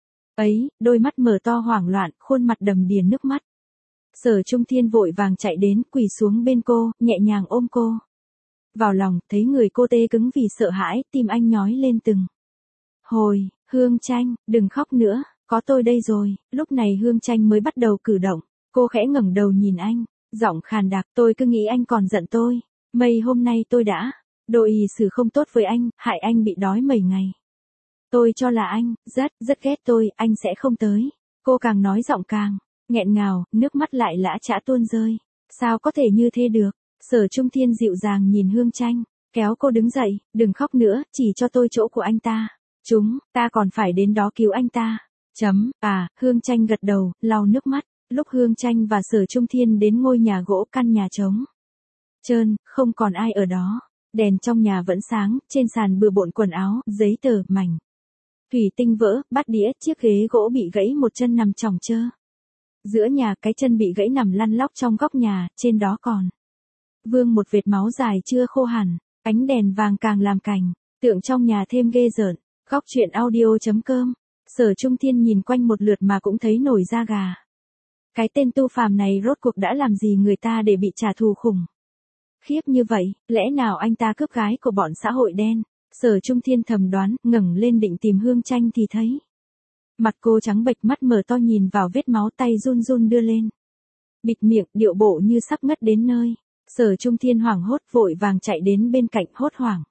ấy, đôi mắt mở to hoảng loạn, khuôn mặt đầm đìa nước mắt. Sở Trung Thiên vội vàng chạy đến, quỳ xuống bên cô, nhẹ nhàng ôm cô vào lòng, thấy người cô tê cứng vì sợ hãi, tim anh nhói lên từng hồi. Hương Tranh, đừng khóc nữa, có tôi đây rồi. Lúc này Hương Tranh mới bắt đầu cử động, cô khẽ ngẩng đầu nhìn anh, giọng khàn đặc, tôi cứ nghĩ anh còn giận tôi. Mấy hôm nay tôi đã đối xử không tốt với anh, hại anh bị đói mấy ngày. Tôi cho là anh rất, rất ghét tôi, anh sẽ không tới. Cô càng nói giọng càng nghẹn ngào, nước mắt lại lã chã tuôn rơi. Sao có thể như thế được? Sở Trung Thiên dịu dàng nhìn Hương Tranh, kéo cô đứng dậy, đừng khóc nữa, chỉ cho tôi chỗ của anh ta. Chúng, ta còn phải đến đó cứu anh ta. Chấm, à, Hương Tranh gật đầu, lau nước mắt. Lúc Hương Tranh và Sở Trung Thiên đến ngôi nhà gỗ, căn nhà trống trơn, không còn ai ở đó. Đèn trong nhà vẫn sáng, trên sàn bừa bộn quần áo, giấy tờ, mảnh thủy tinh vỡ, bát đĩa, chiếc ghế gỗ bị gãy một chân nằm chồng chơ giữa nhà, cái chân bị gãy nằm lăn lóc trong góc nhà, trên đó còn vương một vệt máu dài chưa khô hẳn. Ánh đèn vàng càng làm cảnh tượng trong nhà thêm ghê rợn. Góc truyện audio chấm com. Sở Trung Thiên nhìn quanh một lượt mà cũng thấy nổi da gà. Cái tên Tu Phàm này rốt cuộc đã làm gì người ta để bị trả thù khủng khiếp như vậy? Lẽ nào anh ta cướp gái của bọn xã hội đen? Sở Trung Thiên thầm đoán, ngẩng lên định tìm Hương Tranh thì thấy mặt cô trắng bệch, mắt mở to nhìn vào vết máu, tay run run đưa lên bịt miệng, điệu bộ như sắp ngất đến nơi. Sở Trung Thiên hoảng hốt, vội vàng chạy đến bên cạnh, hốt hoảng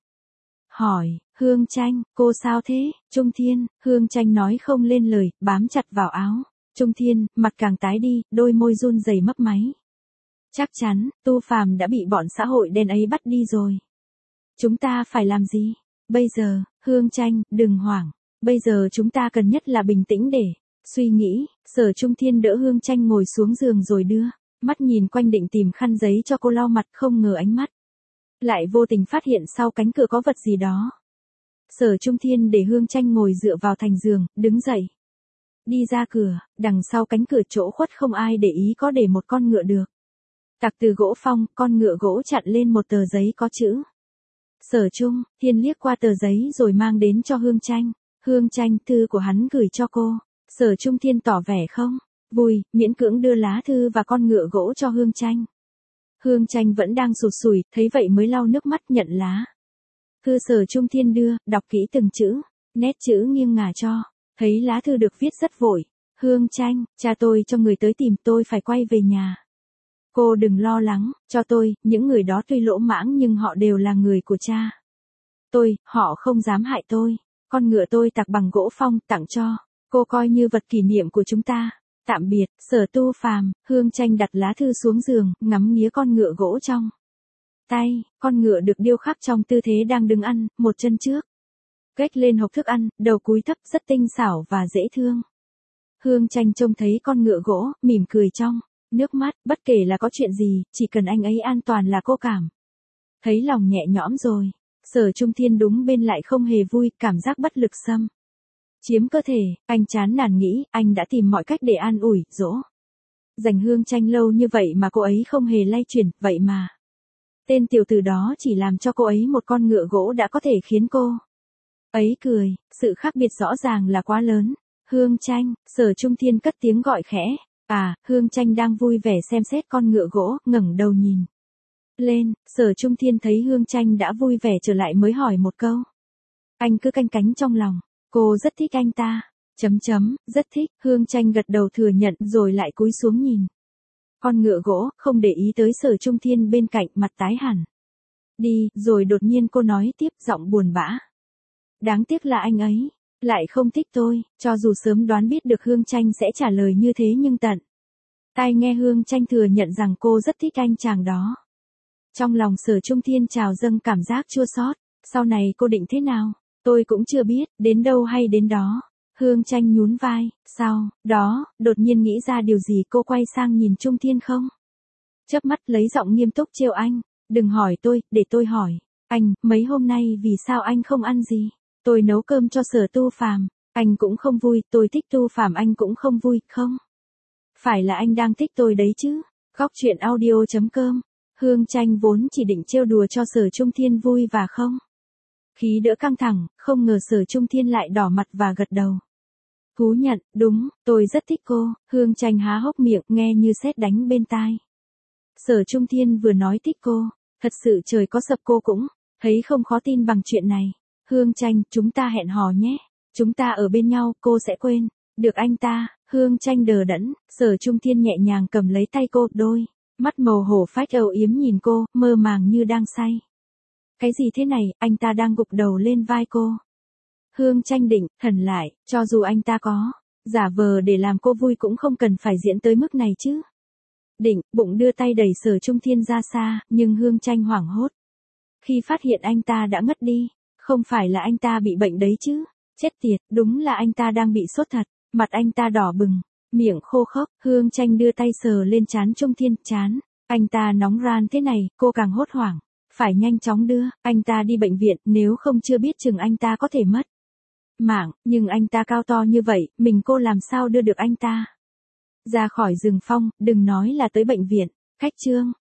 hỏi, Hương Tranh, cô sao thế? Trung Thiên, Hương Tranh nói không lên lời, bám chặt vào áo Trung Thiên, mặt càng tái đi, đôi môi run rẩy mấp máy. Chắc chắn, Tu Phàm đã bị bọn xã hội đen ấy bắt đi rồi. Chúng ta phải làm gì? Bây giờ, Hương Tranh, đừng hoảng. Bây giờ chúng ta cần nhất là bình tĩnh để suy nghĩ. Sở Trung Thiên đỡ Hương Tranh ngồi xuống giường rồi đưa mắt nhìn quanh định tìm khăn giấy cho cô lau mặt, không ngờ ánh mắt lại vô tình phát hiện sau cánh cửa có vật gì đó. Sở Trung Thiên để Hương Tranh ngồi dựa vào thành giường, đứng dậy đi ra cửa. Đằng sau cánh cửa chỗ khuất không ai để ý có để một con ngựa được tạc từ gỗ phong, con ngựa gỗ chặn lên một tờ giấy có chữ Sở Trung Thiên, liếc qua tờ giấy rồi mang đến cho Hương Tranh. Hương Tranh, thư của hắn gửi cho cô. Sở Trung Thiên tỏ vẻ không vui, miễn cưỡng đưa lá thư và con ngựa gỗ cho Hương Tranh. Hương Tranh vẫn đang sụt sùi, thấy vậy mới lau nước mắt nhận lá thư Sở Trung Thiên đưa, đọc kỹ từng chữ, nét chữ nghiêng ngả cho. Thấy lá thư được viết rất vội. Hương Tranh, cha tôi cho người tới tìm, tôi phải quay về nhà. Cô đừng lo lắng cho tôi, những người đó tuy lỗ mãng nhưng họ đều là người của cha tôi, họ không dám hại tôi. Con ngựa tôi tạc bằng gỗ phong, tặng cho cô coi như vật kỷ niệm của chúng ta. Tạm biệt, Sở Tu Phàm. Hương Tranh đặt lá thư xuống giường, ngắm nghía con ngựa gỗ trong tay. Con ngựa được điêu khắc trong tư thế đang đứng ăn, một chân trước gách lên hộp thức ăn, đầu cúi thấp, rất tinh xảo và dễ thương. Hương Tranh trông thấy con ngựa gỗ, mỉm cười trong nước mắt. Bất kể là có chuyện gì, chỉ cần anh ấy an toàn là cô cảm thấy lòng nhẹ nhõm rồi. Sở Trung Thiên đúng bên lại không hề vui, cảm giác bất lực xâm chiếm cơ thể. Anh chán nản nghĩ, anh đã tìm mọi cách để an ủi, dỗ Dành Hương Tranh lâu như vậy mà cô ấy không hề lay chuyển, vậy mà. Tên tiểu tử đó chỉ làm cho cô ấy một con ngựa gỗ đã có thể khiến cô ấy cười, sự khác biệt rõ ràng là quá lớn. Hương Tranh, Sở Trung Thiên cất tiếng gọi khẽ. À, Hương Tranh đang vui vẻ xem xét con ngựa gỗ, ngẩng đầu nhìn lên, Sở Trung Thiên thấy Hương Tranh đã vui vẻ trở lại mới hỏi một câu. Anh cứ canh cánh trong lòng, cô rất thích anh ta. Chấm chấm, rất thích, Hương Tranh gật đầu thừa nhận rồi lại cúi xuống nhìn con ngựa gỗ, không để ý tới Sở Trung Thiên bên cạnh, mặt tái hẳn đi, rồi đột nhiên cô nói tiếp, giọng buồn bã. Đáng tiếc là anh ấy lại không thích tôi, cho dù sớm đoán biết được Hương Tranh sẽ trả lời như thế nhưng tận tai nghe Hương Tranh thừa nhận rằng cô rất thích anh chàng đó. Trong lòng Sở Trung Thiên trào dâng cảm giác chua xót, sau này cô định thế nào, tôi cũng chưa biết, đến đâu hay đến đó. Hương Tranh nhún vai, sau đó, đột nhiên nghĩ ra điều gì, cô quay sang nhìn Trung Thiên không. Chớp mắt lấy giọng nghiêm túc trêu anh, đừng hỏi tôi, để tôi hỏi. Anh, mấy hôm nay vì sao anh không ăn gì? Tôi nấu cơm cho Sở Tu Phàm, anh cũng không vui, tôi thích Tu Phàm anh cũng không vui, không? Phải là anh đang thích tôi đấy chứ? Góc truyện audio chấm com. Hương Tranh vốn chỉ định trêu đùa cho Sở Trung Thiên vui và không khí đỡ căng thẳng, không ngờ Sở Trung Thiên lại đỏ mặt và gật đầu. Thú nhận, đúng, tôi rất thích cô. Hương Tranh há hốc miệng, nghe như sét đánh bên tai. Sở Trung Thiên vừa nói thích cô, thật sự trời có sập cô cũng thấy không khó tin bằng chuyện này. Hương Tranh, chúng ta hẹn hò nhé. Chúng ta ở bên nhau, cô sẽ quên được anh ta. Hương Tranh đờ đẫn, Sở Trung Thiên nhẹ nhàng cầm lấy tay cô, đôi mắt màu hổ phách âu yếm nhìn cô, mơ màng như đang say. Cái gì thế này, anh ta đang gục đầu lên vai cô. Hương Tranh định, thần lại, cho dù anh ta có giả vờ để làm cô vui cũng không cần phải diễn tới mức này chứ. Định, bụng đưa tay đẩy Sở Trung Thiên ra xa, nhưng Hương Tranh hoảng hốt khi phát hiện anh ta đã ngất đi. Không phải là anh ta bị bệnh đấy chứ. Chết tiệt, đúng là anh ta đang bị sốt thật. Mặt anh ta đỏ bừng, miệng khô khốc. Hương Tranh đưa tay sờ lên trán Trung Thiên, trán anh ta nóng ran thế này, cô càng hốt hoảng. Phải nhanh chóng đưa anh ta đi bệnh viện, nếu không chưa biết chừng anh ta có thể mất mạng. Nhưng anh ta cao to như vậy, mình cô làm sao đưa được anh ta ra khỏi rừng phong, đừng nói là tới bệnh viện. Khách trương,